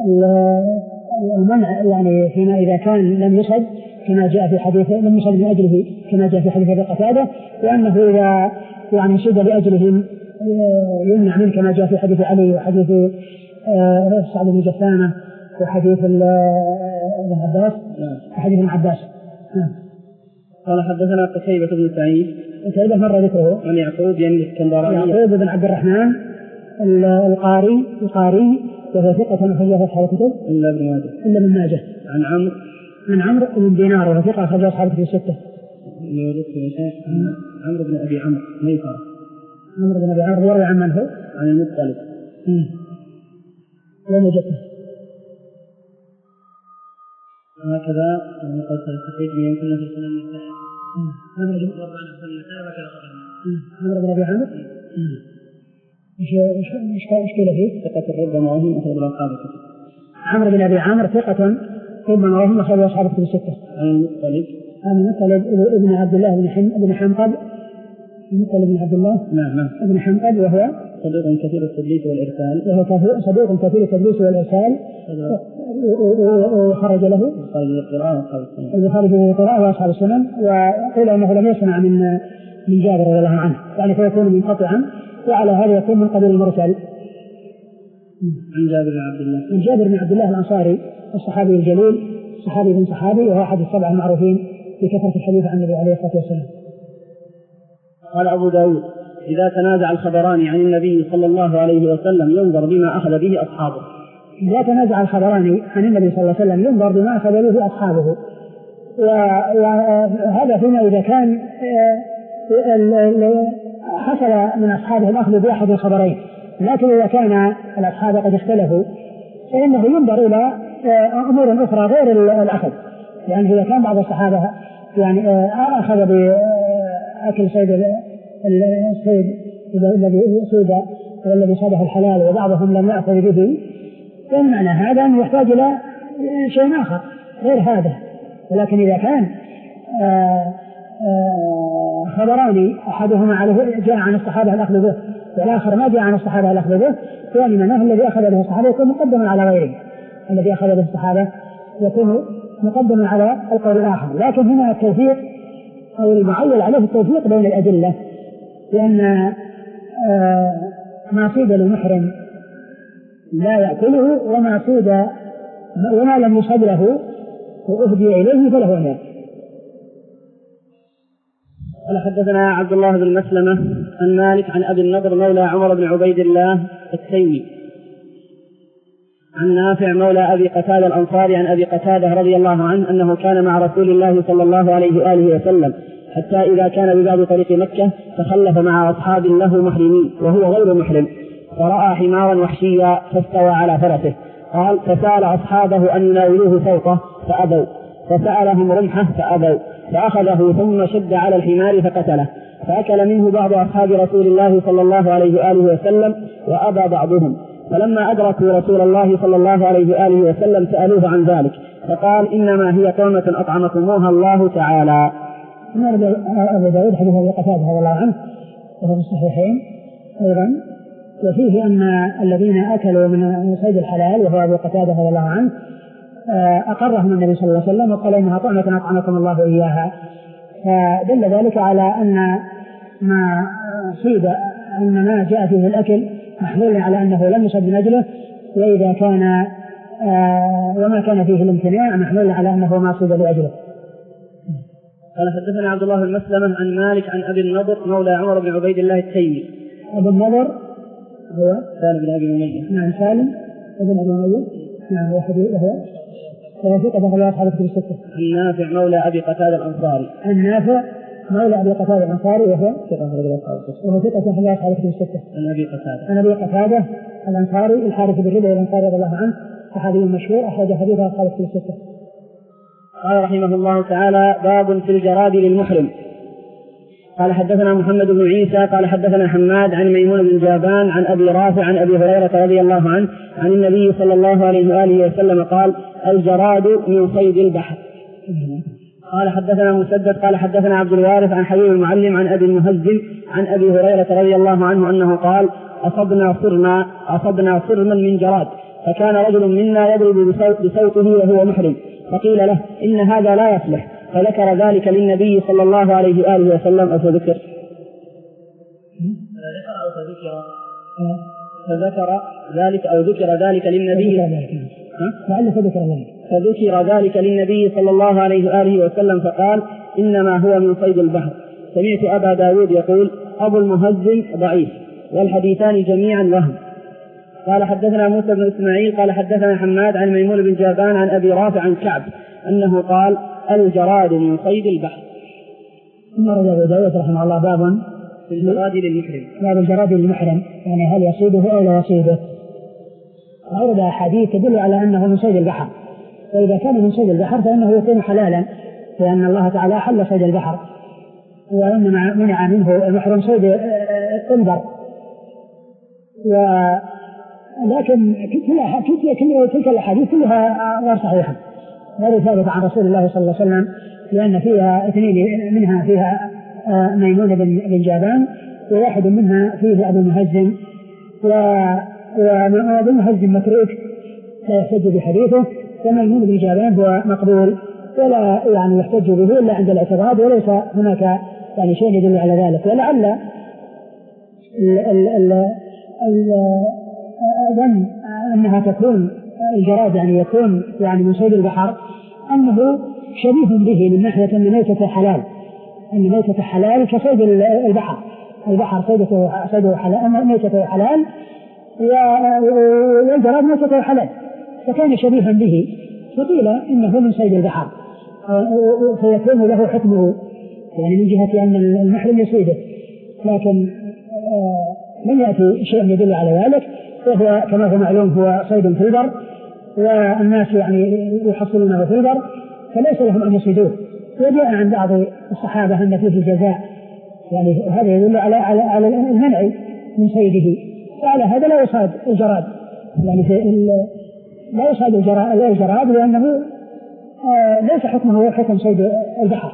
المنع يعني فيما اذا كان لم يصد كما جاء في حديث لم يصد من اجله كما جاء في حديث ابي قتاده وانه اذا يعني صد لاجلهم يمنع منه كما جاء في حديث علي وحديث سعد بن جثامة وحديث ابن عباس وحديث ابن عباس. قال حدثنا قتيبة بن سعيد قتيبة مر ذكره عن يعقوب يعني الاسكندراني يعقوب بن عبد الرحمن القاري القاري وهو ثقة أخرج أصحاب الكتب إلا ابن ماجه إلا ابن ماجه عن عمرو عن عمرو بن دينار وهو ثقة أخرج أصحاب الكتب الستة. عمرو بن أبي عمرو ميسرة عمرو بن أبي عمرو يروي عن من هو؟ عن المطلب. لم يجده هكذا قد تستفيد من كنا في سنن النساء. عمرو بن أبي عامر إيش إيش إيش كذا فيه؟ ثقة ربما وهم أخرج الأصحاب الكتب. عمرو بن أبي عامر ثقة ربما وهم أخرج الأصحاب الكتب الستة. المطلب المطلب ابن عبد الله بن حم بن حنقل المطلب بن عبد الله نعم نعم ابن حنقل وهو صديق كثير التدليس والإرسال وهو صديق كثير التدليس والإرسال وخرج له البخاري في القراءة وأصحاب السنن وقيل أنه لم يسمع من من جابر رضي الله عنه يعني فيكون منقطعا وعلى هذا يكون من قبيل المرسل. عن جابر بن عبد الله عن جابر بن عبد الله الأنصاري الصحابي الجليل صحابي بن صحابي وهو أحد السبعة المعروفين بكثرة الحديث عن النبي عليه الصلاة والسلام. قال أبو داود إذا تنازع الخبران عن النبي صلى الله عليه وسلم ينظر بما أخذ به أصحابه. إذا تنازع الخبران عن النبي صلى الله عليه وسلم ينظر بما أخذ به أصحابه وهذا فيما إذا كان حصل من أصحابه الأخذ بأحد الخبرين لكن إذا كان الأصحاب قد اختلفوا فإنه ينظر إلى أمور أخرى غير الأخذ يعني إذا كان بعض الصحابة يعني أخذ بأكل صيد الصيد الذي صيد والذي صاده الحلال وبعضهم لم يأخذ به فإن معنى هذا أنه يحتاج إلى شيء آخر غير هذا. ولكن إذا كان آآ آآ خبران أحدهما عليه جاء عن الصحابة الأخذ به والآخر ما جاء عن الصحابة الأخذ به فإن معناه الذي أخذ به الصحابة يكون مقدما على غيره الذي أخذ به الصحابة يكون مقدما على القول الآخر. لكن هنا التوفيق أو المعول عليه التوفيق بين الأدلة لأن ما صيد للمحرم لا يأكله وما صيد وما لم يصد له وأهدي إليه فله أن يأكل. قال حدثنا عبد الله بن مسلمة عن مالك عن أبي النضر مولى عمر بن عبيد الله التيمي عن نافع مولى أبي قتادة الأنصاري عن أبي قتادة رضي الله عنه أنه كان مع رسول الله صلى الله عليه وآله وسلم حتى إذا كان بباب طريق مكة تخلف مع أصحاب له محرمين وهو غير محرم فرأى حمارا وحشيا فاستوى على فرسه قال فسأل أصحابه أن يناولوه فوقه فأبوا فسألهم رمحه فأبوا فأخذه ثم شد على الحمار فقتله فأكل منه بعض أصحاب رسول الله صلى الله عليه وآله وسلم وأبى بعضهم فلما أدركوا رسول الله صلى الله عليه وآله وسلم سألوه عن ذلك فقال إنما هي طعمة أطعمكموها الله تعالى. أبو داود حديث أبي قتادة رضي الله عنه وهو في الصحيحين أيضا وفيه أن الذين أكلوا من صيد الحلال وهو أبو قتادة رضي الله عنه أقرهم النبي صلى الله عليه وسلم وقال إنها طعمة أطعمكم الله إياها فدل ذلك على أن ما صيد أن ما جاء فيه الأكل محمول على أنه لم يصد من أجله وإذا كان وما كان فيه الامتناع محمول على أنه ما صيد لأجله. قال حدثنا عبد الله بن مسلمة عن مالك عن أبي النضر مولى عمر بن عبيد الله التيمي. أبو النضر هو سالم بن أبي أمية. نعم سالم بن أبي أمية. نعم هو حديث وهو ثقة أخرج أصحاب الكتب الستة. عن نافع مولى أبي قتادة الأنصاري. عن نافع مولى أبي قتادة الأنصاري وهو ثقة أخرج أصحاب الكتب. وهو ثقة أخرج أصحاب الكتب الستة. عن أبي قتادة. عن أبي قتادة الأنصاري الحارث بن ربيعة الأنصاري رضي الله عنه صحابي مشهور أخرج حديث أصحاب الكتب الستة. قال رحمه الله تعالى باب في الجراد للمحرم. قال حدثنا محمد بن عيسى قال حدثنا حماد عن ميمون بن جابان عن أبي رافع عن أبي هريرة رضي الله عنه عن النبي صلى الله عليه وآله وسلم قال الجراد من صيد البحر. قال حدثنا مسدد قال حدثنا عبد الوارث عن حبيب المعلم عن أبي المهزم عن أبي هريرة رضي الله عنه أنه قال أصبنا صرنا أصبنا صرما من جراد فكان رجل منا يضرب بصوته وهو محرم فقيل له إن هذا لا يصلح فذكر ذلك للنبي صلى الله عليه وآله وسلم أو فذكر فذكر ذلك أو ذكر ذلك للنبي فذكر ذلك للنبي صلى الله عليه وآله وسلم فقال إنما هو من صيد البحر. سمعت أبا داود يقول أبو المهزم ضعيف والحديثان جميعا وهم. قال حدثنا موسى بن إسماعيل قال حدثنا حماد عن ميمون بن جابان عن أبي رافع عن كعب أنه قال الجراد من صيد البحر. ثم رجع أبو داود رحمه الله باب في الجراد للمحرم. باب الجراد للمحرم يعني هل يصيده أو لا يصيده. أورد أحاديث تدل على أنه من صيد البحر فإذا كان من صيد البحر فإنه يكون حلالا، لأن الله تعالى حل صيد البحر، وإنما منع منه المحرم صيد البر. ولكن كل تلك الأحاديث كلها غير صحيحة، غير ثابتة عن رسول الله صلى الله عليه وسلم، لأن فيها اثنين منها فيها ميمون بن جابان، وواحد منها فيه أبو مهزم، وأبو مهزم متروك لا يحتج بحديثه، وميمون بن جابان هو مقبول ولا يعني يحتج به إلا عند الاعتراض، وليس هناك يعني شيء يدل على ذلك. ولعل أظن أنها تكون الجراد يعني يكون يعني من صيد البحر أنه شبيه به من ناحية أن ميتة حلال، أن ميتة حلال كصيد البحر، البحر صيدته صيده حلال، ميتته حلال، والجراد ميتته حلال، فكان شبيها به، فقيل إنه من صيد البحر فيكون له حكمه يعني من جهة أن المحرم يصيده، لكن لم يأتي شيء يدل على ذلك، وهو كما هو معلوم هو صيد في البر، والناس يعني يحصلونه في البر فليس لهم أن يصيدوه. وجاء عن بعض الصحابة أن فيه الجزاء، يعني هذا يدل على على على المنع من صيده، وعلى هذا لا يصاد الجراد، يعني في لا يصاد الجراد لأنه آه ليس حكمه حكم صيد البحر.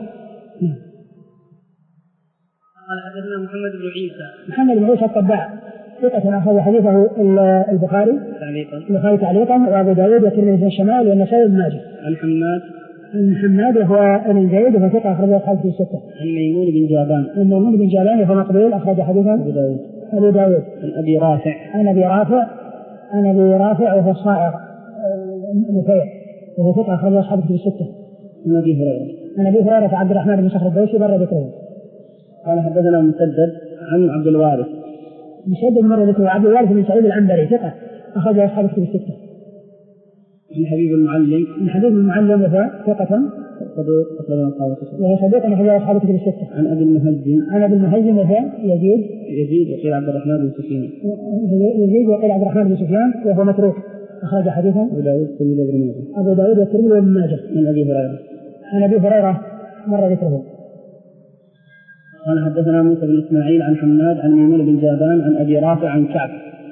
قال حدثنا محمد بن عيسى محمد بن عيسى الطباع ثقة أخذ حديثه البخاري تعليقا البخاري تعليقا وأبو داود والترمذي في الشمال والنسائي بن ماجه. عن حماد عن حماد وهو ابن زيد وهو ثقة أخرج أصحابه في الستة. عن ميمون بن جابان عن ميمون بن جابان وهو مقبول أخرج حديثا أبو داود أبو داود. عن أبي رافع عن أبي رافع عن أبي رافع وهو الصائغ نفيع وهو ثقة أخرج أصحابه في الستة. عن أبي هريرة عن أبي هريرة عبد الرحمن بن صخر الدوسي بر ذكره. قال حدثنا مسدد عن عبد الوارث مسدد مر ذكره عبد الوارث بن سعيد العنبري ثقة أخرج أصحابه في الستة. عن حبيب المعلم عن حبيب المعلم وهو ثقة صدوق أخرج أصحابه في الستة. وهو صدوق أخرج أصحابه في الستة. عن أبي المهزم عن أبي المهزم وهو يزيد يزيد وقيل عبد الرحمن بن سفيان يزيد وقيل عبد الرحمن بن سفيان وهو متروك أخرج حديثا أبو داود والترمذي وابن ماجه. أبو داود والترمذي وابن ماجه. عن أبي هريرة عن أبي هريرة مر ذكره. قال حدثنا موسى بن إسماعيل عن حماد عن ميمون بن جابان عن أبي رافع عن كعب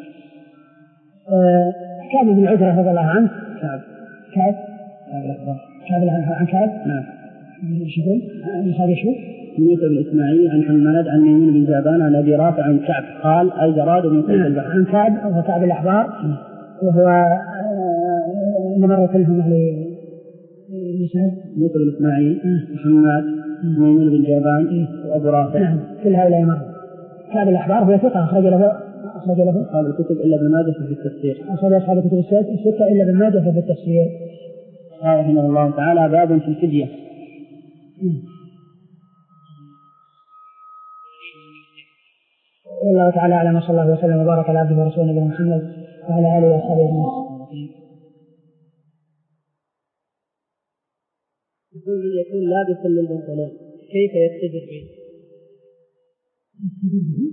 آه كعب بن عجرة رضي الله عنه. كعب كعب كعب كعب عن كعب نعم شكرا هذا شو موسى بن إسماعيل عن حماد عن ميمون بن جابان عن أبي رافع عن كعب قال الجراد من صيد البحر. عن كعب وهو كعب الأحبار وهو مر كلهم عليه موسى بن إسماعيل وحماد ميمون بن جابان وأبو رافع. نعم كل هؤلاء مروا. كعب الأحبار هو ثقة أخرج له أخرج له أصحاب الكتب إلا ابن ماجه في التفسير. أخرج أصحاب الكتب الستة إلا ابن ماجه في التفسير. قال رحمه الله تعالى باب في الفدية. والله تعالى أعلم وصلى الله وسلم وبارك على عبده ورسوله نبينا محمد وعلى آله وأصحابه أجمعين. يقول من يكون لابسا للبنطلون كيف يتجر به؟ يتجر به؟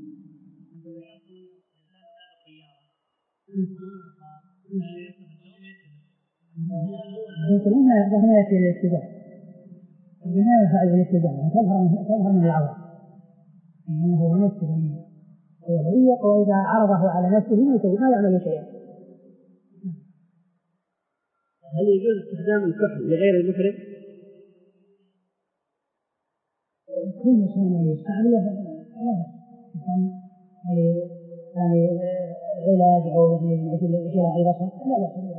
البنطلون لا يأتي للاتجاه، البناء يفعل بالاتجاه تظهر من العورة، إنه هو نفسه هو ضيق، وإذا عرضه على نفسه ما يعمل شيئا. هل يجوز استخدام الكحل لغير المحرم؟ كل شيء يستعمله يعني يعني علاج أو من أجل إجلاء البصر لا لا.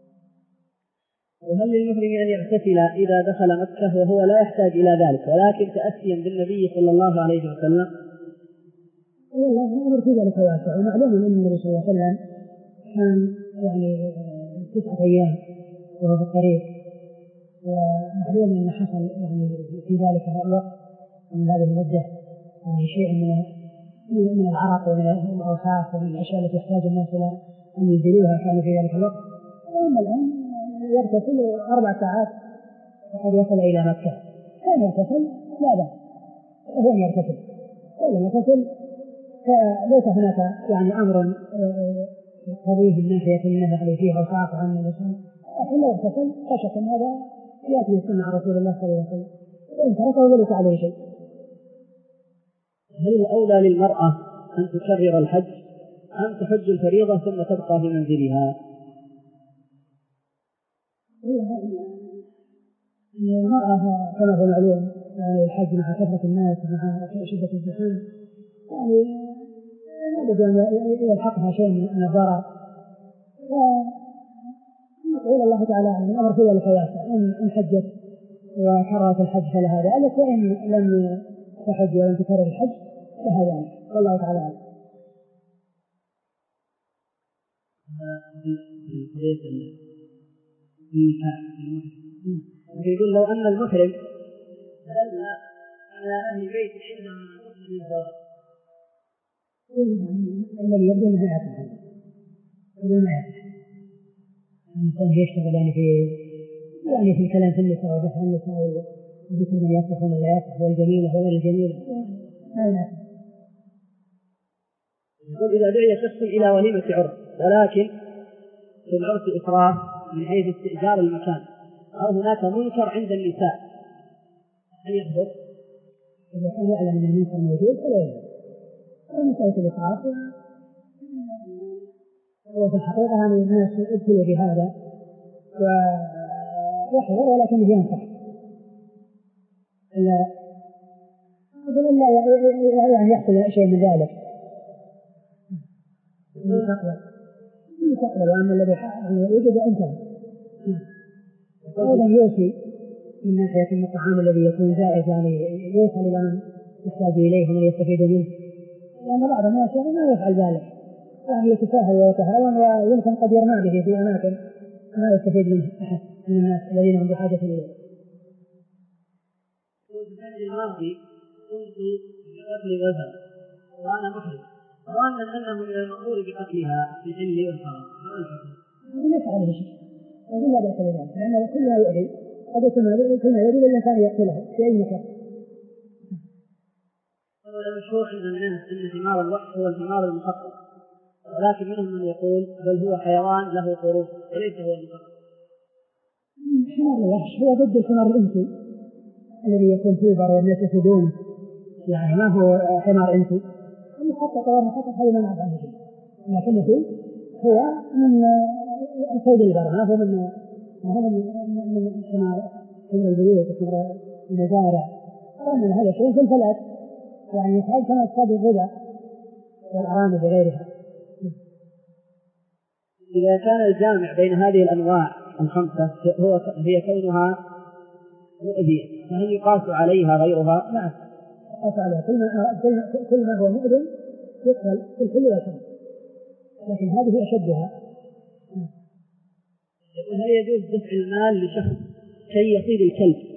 وهل للمحرم أن يغتسل إذا دخل مكة وهو لا يحتاج إلى ذلك ولكن تأسيا بالنبي صلى الله عليه وسلم؟ والله الأمر في ذلك واسع، ومعلوم أن النبي صلى الله عليه وسلم كان يعني تسعة أيام وهو في الطريق، ومعلوم أن حصل يعني في ذلك الوقت من هذه المدة يعني شيء من من العرق ومن الأوساخ ومن الأشياء التي يحتاج الناس إلى أن يزيلوها كانوا في ذلك الوقت. وأما الآن يغتسل أربع ساعات وقد وصل إلى مكة، كان يغتسل لا بأس هو يغتسل كان يغتسل، فليس هناك يعني أمر قضيه من ناحية النهي عليه فيه أوساخ عن الإنسان لكن لو اغتسل لا شك أن هذا يأتي السنة عن رسول الله صلى الله عليه وسلم، وإن تركه وليس عليه شيء. هل الأولى للمرأة أن تكرر الحج أم تحج الفريضة ثم تبقى في منزلها؟ المرأة كما هو معلوم يعني الحج مع كثرة الناس مع شدة الزحام يعني لابد أن يلحقها شيء من الضرر، فنقول الله تعالى من الأمر في ذلك واسع، إن حجت وكررت الحج فلها ذلك، وإن لم تحج ولم تكرر الحج لها ذلك، والله تعالى أعلم. يقول لو أن المحرم دل على أهل البيت عندما يقصد الزواج الذي يبدو أنه لا يصح، يبدو ما يصح أن يكون يشتغل يعني في يعني في الكلام في النساء ودفع النساء وذكر من يصلح ومن لا يصلح والجميلة وغير الجميلة لا يناسب. يقول إذا دعي شخص إلى وليمة عرس ولكن في العرس إسراف من حيث استئجار المكان أو هناك منكر عند النساء هل يحضر؟ إذا كان يعلم أن المنكر موجود فلا يحضر. ومسألة الإسراف هو في الحقيقة يعني الناس ابتلوا بهذا ويحضر ولكن ينصح إلا إلا يعني يحصل شيء من ذلك المستقبل المستقبل وأما الذي يعني وجد انتهى. أيضا يوصي من ناحية أن الطعام الذي يكون زائد يعني يوصل إلى من يحتاج إليه ومن يستفيد منه، لأن بعض الناس يعني ما يفعل ذلك، يعني يتساهل ويتهاون ويمكن قد يرمى به في أماكن ما يستفيد منه أحد من الناس الذين هم بحاجة إليه. في السنة الماضي كنت بقتل وزن وأنا محرم ظانا أنه من المأمور بقتلها في الحل والحرام، ليس عليه شيء ولا بأس بذلك، لأن كلها يؤذي قد يكون يريد الإنسان يقتله في أي مكان. هذا مشهور عند الناس أن حمار الوحش هو الحمار المخطط، ولكن منهم من يقول بل هو حيوان له قرون وليس هو المخطط. حمار الوحش هو ضد الحمار الإنسي الذي يكون في البر والناس يسدونه، يعني ما هو حمار إنسي. المخطط والمخطط هذا ما نعرف عنه شيء، لكن يقول هو من صيد البر، ما هو من ما هو من من حمار حمر البيوت وحمر المزارع، وأن هذا شيء في الفلات يعني يفعل كما يصطاد الربا والأرانب وغيرها. إذا كان الجامع بين هذه الأنواع الخمسة هو هي كونها مؤذية فهل يقاس عليها غيرها؟ نعم يقاس عليها، كل ما كل ما هو مؤذن يدخل في الحل والحرام، لكن هذه أشدها. يقول هل يجوز دفع المال لشخص كي يصيد الكلب؟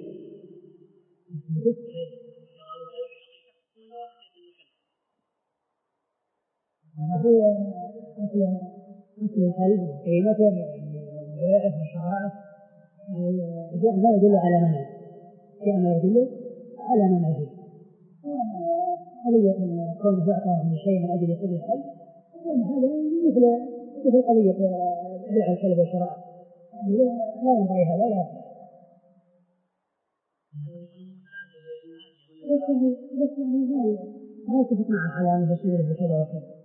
هو مثل مثل الكلب قيمته وبيعه وشرائه يعني ما يدل على منع، شيء ما يدل على منعه. قضية كونه يعطى من شيء من أجل يصيد الكلب يعني هذا مثل مثل قضية بيع الكلب وشرائه، يعني لا ينبغي هذا ولا بس يعني بس يعني ما ما يتفق معه على أنه يصير بكذا وكذا،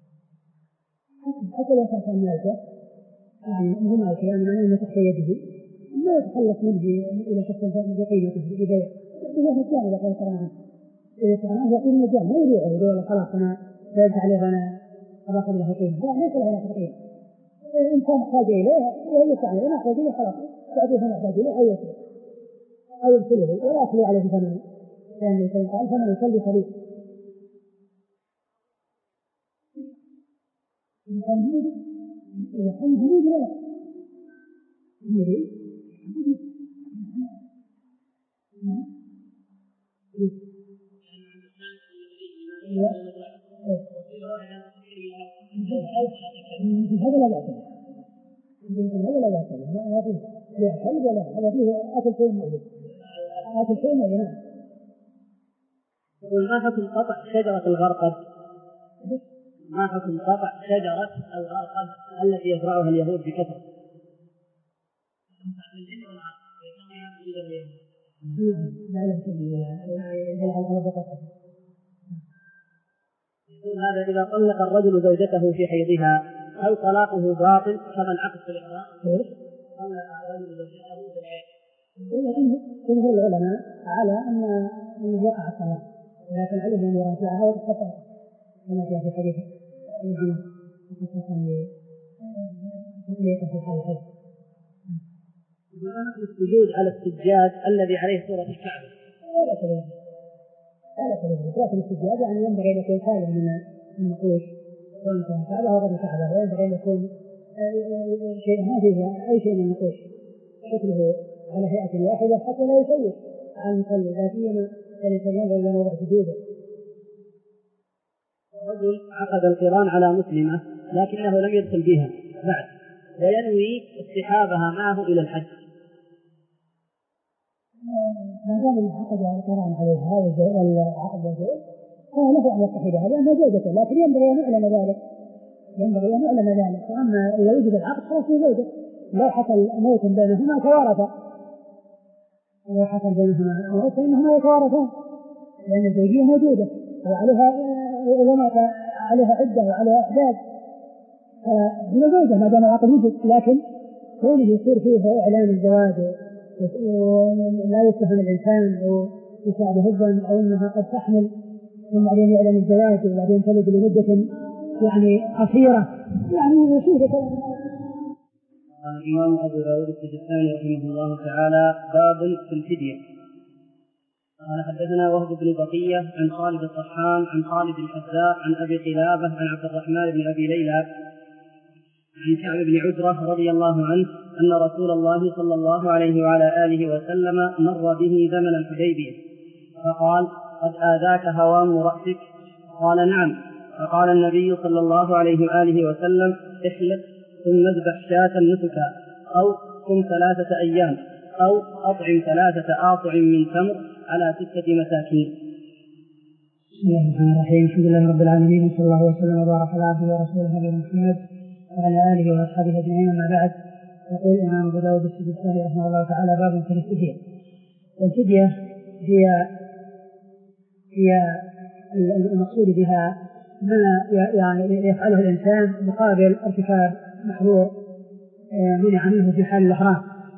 حتى لو كان مالكه يعني هو مالكه يعني معناه أنه تحت يده ما يتخلص منه إلى شخص ثاني بقيمته ببيع إذا مجان إذا كان يقرن عنه إذا كان عنه يقول مجان ما يبيعه يقول خلاص أنا بيرجع عليه أنا أباخذ له قيمة، لا ليس له قيمة. الإنسان يحتاج إليه ويسعى عليه ما يحتاج إليه خلاص تعطيه ما يحتاج إليه أو يسلم أو يرسله ولا يأخذ عليه ثمن، لأن الإنسان قال ثمن يكلف قليل. إذا كان هود إذا كان هود لا هودي هذا لا بأس به، هذا لا بأس به، ما فيه بيع كلب ولا هذا فيه أكل شيء مؤذي، أكل شيء مؤذي. نعم. يقول ما حكم قطع شجرة الغرقد؟ ما حكم قطع شجرة الغرقد التي يزرعها اليهود بكثرة؟ الجن والعقل وكما يوجد اليوم. لا لا يقول هذا إذا طلق الرجل زوجته في حيضها هل طلاقه باطل كما العقد في الإحرام؟ طلق الرجل زوجته في الحيض. جمهور العلماء على أن أنه يقع الطلاق، لكن عليه أن يراجعها ويتخطى كما جاء في حديث ابن خصوصا لتطليقه في حال الحيض. السجود على السجاد الذي عليه صورة الكعبة لا تلزم لا تلزم لكن السجاد يعني ينبغي أن يكون خالي من النقوش سواء كان كعبة أو غير كعبة، وينبغي أن يكون شيء ما فيه أي شيء من النقوش شكله على هيئة واحدة حتى لا يشوش عن المصلي، لا سيما الإنسان ينظر إلى موضع سجوده. رجل عقد القران على مسلمة لكنه لم يدخل بها بعد وينوي اصطحابها معه إلى الحج. ما دام ان عقد القران عليها والعقد الزوج فله ان يصطحبها لانها زوجته، لكن ينبغي ان يعلم ذلك ينبغي ان يعلم ذلك واما اذا وجد العقد خلاص هي زوجته، لو حصل موت بينهما توارثا لو حصل بينهما موت فانهما يتوارثان لان الزوجيه موجوده وعليها ولما عليها عده وعليها احداث فهي زوجه ما دام العقد وجد، لكن كونه يصير فيه اعلان الزواج ولا يتهم الإنسان أو يساعده الظن أو أنها قد تحمل ثم بعدين يعلن الزواج وبعدين تلد لمدة يعني قصيرة يعني مصيبة. قال الإمام أبو داود السجستاني رحمه الله تعالى باب في الفدية. قال حدثنا وهب بن بقية عن خالد الطحان عن خالد الحذاء عن أبي قلابة عن عبد الرحمن بن أبي ليلى عن كعب بن عجرة رضي الله عنه أن رسول الله صلى الله عليه وعلى آله وسلم مر به زمن الحديبية فقال قد آذاك هوام رأسك؟ قال نعم. فقال النبي صلى الله عليه وآله وسلم احلق ثم اذبح شاة نسكا أو صم ثلاثة أيام أو أطعم ثلاثة آصع من تمر على ستة مساكين. بسم الله الرحمن الرحيم. الحمد لله رب العالمين وصلى الله وسلم وبارك على عبده ورسوله نبينا محمد وعلى آله وأصحابه أجمعين. أما بعد، يقول الإمام أبو داود السجستاني رحمه الله تعالى باب في الفدية. والفدية هي هي المقصود بها ما يعني يفعله الإنسان مقابل ارتكاب محظور منع منه في حال الإحرام.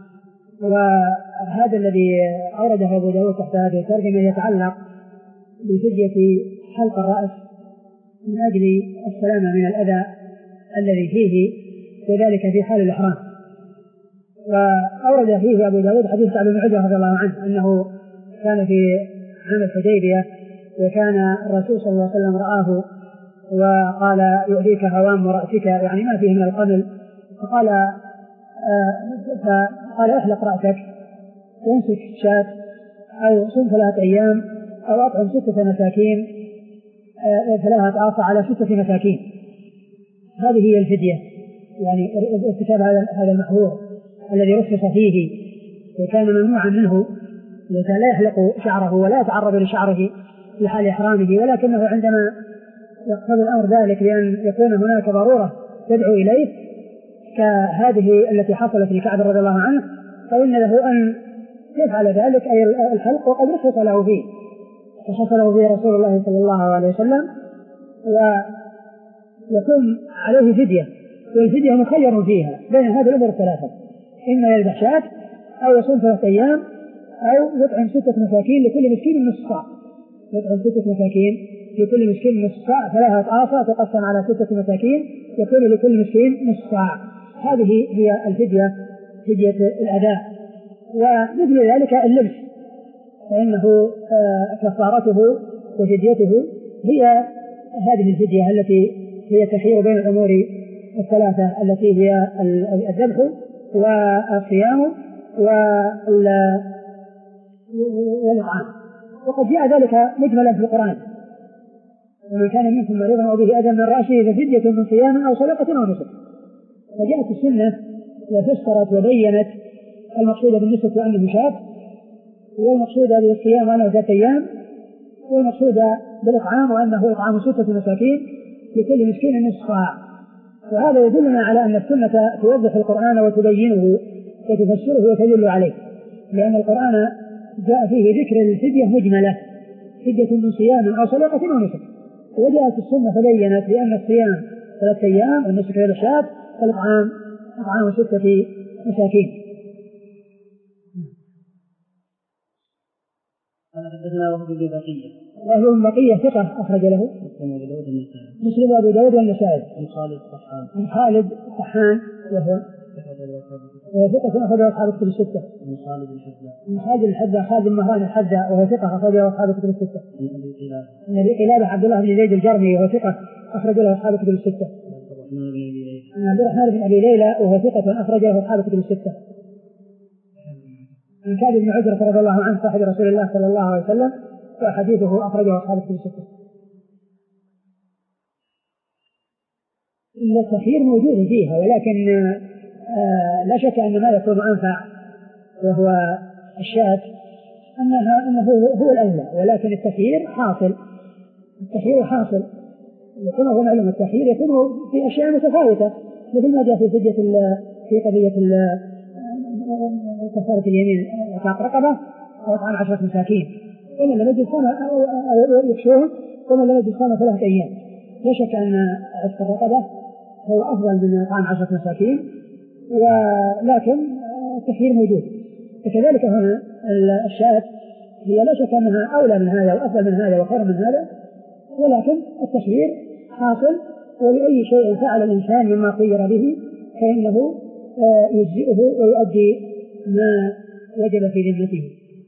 وهذا الذي أورده أبو داود تحت هذه الترجمة يتعلق بفدية حلق الرأس من أجل السلامة من الأذى الذي فيه وذلك في حال الإحرام. وأورد فيه أبو داود حديث كعب بن عجرة رضي الله عنه أنه كان في عام الحديبية وكان الرسول صلى الله عليه وسلم رآه وقال يؤذيك هوام رأسك يعني ما فيه من القمل، فقال آه فقال احلق رأسك وامسك شاة أو صم ثلاثة أيام أو أطعم ستة مساكين آه ثلاثة آصع على ستة مساكين. هذه هي الفدية، يعني ارتكاب هذا المحظور الذي رخص فيه وكان ممنوعا منه، وكان لا يحلق شعره ولا يتعرض لشعره في حال إحرامه، ولكنه عندما يقتضي الأمر ذلك لأن يكون هناك ضرورة تدعو إليه كهذه التي حصلت لكعب رضي الله عنه فإن له أن يفعل ذلك أي الحلق وقد رخص له فيه وحصل له فيه رسول الله صلى الله عليه وسلم. ويكون عليه فدية، والفدية مخير فيها بين هذه الأمور الثلاثة، إما يذبح شاة أو يصوم ثلاثة أيام أو يطعم ستة مساكين لكل مسكين نصف صاع يطعم ستة مساكين لكل مسكين نصف صاع ثلاثة آصع تقسم على ستة مساكين يكون لكل مسكين نصف صاع. هذه هي الفدية، فدية الأداء. ومثل ذلك اللبس فإنه كفارته وفديته هي هذه الفدية التي هي تخير بين الأمور الثلاثة التي هي الذبح والصيام والإطعام. وقد جاء ذلك مجملا في القرآن ومن كان منكم مريضا أو به أذى من رأسه ففدية من صيام أو صدقة أو نسك. فجاءت السنة وفسرت وبينت المقصود بالنسك وأنه شاة، والمقصود بالصيام وأنه ذات أيام، والمقصود بالإطعام وأنه إطعام ستة مساكين لكل مسكين نصف صاع. وهذا يدلنا على أن السنة توضح القرآن وتبينه وتفسره وتدل عليه، لأن القرآن جاء فيه ذكر الفدية مجملة، فدية من صيام أو صدقة أو نسك، وجاءت السنة فبينت بأن الصيام ثلاثة أيام والنسك إلى شهر فالإطعام إطعام ستة مساكين. قال حدثنا وهب بن بقية وهو بن بقية ثقة أخرج له مسلم وأبو داود والنسائي. عن خالد الطحان عن خالد الطحان وهو وهو ثقة أخرج له أصحاب الكتب الستة. عن خالد الحذاء عن خالد الحذاء خالد بن مهران الحذاء وهو ثقة أخرج له أصحاب الكتب الستة. عن أبي قلابة عبد الله بن زيد الجرمي وهو ثقة أخرج له أصحاب الكتب الستة. عن عبد الرحمن بن أبي ليلى وهو ثقة أخرج له أصحاب الكتب الستة. عن كعب بن عجرة رضي الله عنه صاحب رسول الله صلى الله عليه وسلم وحديثه أخرجه أصحاب الكتب الستة. التخيير موجود فيها، ولكن آه لا شك أن ما يكون أنفع وهو الشاة أنها أنه هو الأولى، ولكن التخيير حاصل التخيير حاصل وكما هو معلوم التخيير يكون في أشياء متفاوتة، مثل ما جاء في فدية في قضية كفارة اليمين إعتاق رقبة أو إطعام عشرة مساكين، ومن لم يجد صام يكشوهم ومن لم يجد صام ثلاثة أيام. لا شك أن عتق الرقبة هو أفضل من إطعام عشرة مساكين، ولكن التخيير موجود. وكذلك هنا الشاة هي لا شك أنها أولى من هذا وأفضل من هذا وخير من هذا، ولكن التخيير حاصل، ولأي شيء فعل الإنسان مما خير به فإنه يجزئه ويؤدي ما وجب في ذمته.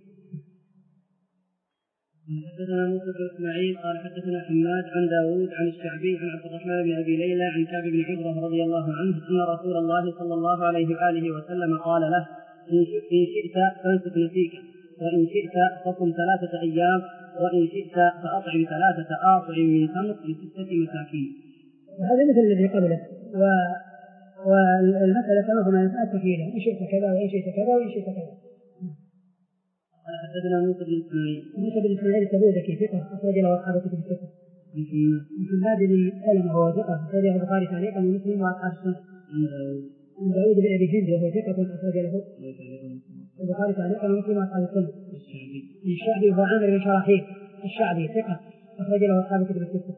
حدثنا موسى بن اسماعيل قال حدثنا حماد عن داود عن الشعبي عن عبد الرحمن بن ابي ليلى عن كعب بن عجرة رضي الله عنه ان رسول الله صلى الله عليه واله وسلم قال له: ان شئت فانسك نسيك، وان شئت فصم ثلاثة ايام، وان شئت فاطعم ثلاثة آصع من تمر لستة مساكين. وهذا مثل الذي قبله، و... والمسألة كما هنا التخيير، إن شئت كذا وإن شئت كذا وإن شئت كذا. قال حدثنا موسى بن اسماعيل موسى بن اسماعيل التبوذكي ثقة أخرج له أصحاب الكتب الستة. عن حماد بن سلمة وهو ثقة أخرجه البخاري تعليقا ومسلم وأصحاب السنة. عن داود بن أبي هند وهو ثقة أخرج له البخاري تعليقا ومسلم وأصحاب السنة. الشعبي وهو عامر بن شراحيل الشعبي ثقة أخرج له أصحاب الكتب الستة.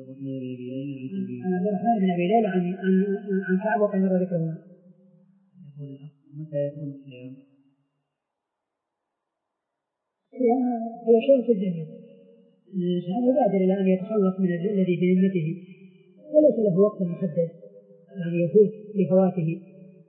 عن عبد الرحمن بن أبي ليلى عن عن عن كعب وقد مر ذكره. متى يكون الصيام؟ هو شيء في الدنيا، الإنسان يبادر إلى أن يتخلص من الذي في ذمته وليس له وقت محدد يعني يفوت لفواته.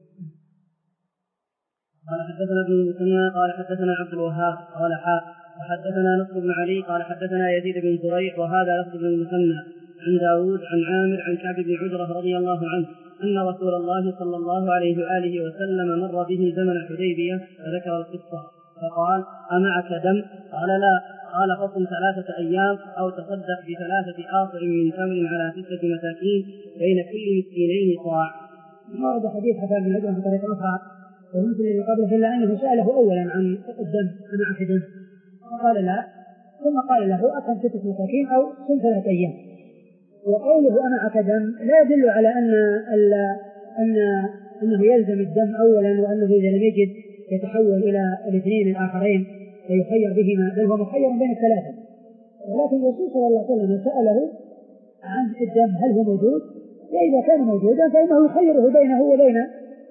قال حدثنا ابن المثنى قال حدثنا عبد الوهاب قال حاء وحدثنا نصر بن علي قال حدثنا يزيد بن زريع وهذا لفظ بن المثنى عن داود عن عامر عن كعب بن عجرة رضي الله عنه أن رسول الله صلى الله عليه وآله وسلم مر به زمن الحديبية فذكر القصة فقال: أمعك دم؟ قال: لا. قال: فصم ثلاثة أيام أو تصدق بثلاثة آصع من تمر على ستة مساكين بين كل مسكينين صاع. ورد حديث حسن بن عجرة بطريقة أخرى ومثل الذي قبله إلا أنه سأله أولا عن الدم: أمعك دم؟ قال: لا. ثم قال له: أطعم ستة مساكين أو صم ثلاثة أيام. وقوله أمعك دم لا يدل على أن أن أنه يلزم الدم أولا، وأنه إذا لم يجد يتحول إلى الاثنين الآخرين فيخير بهما، بل هو مخير بين الثلاثة. ولكن الرسول صلى الله عليه وسلم سأله عن الدم هل هو موجود، وإذا كان موجودا فإنه يخيره بينه وبين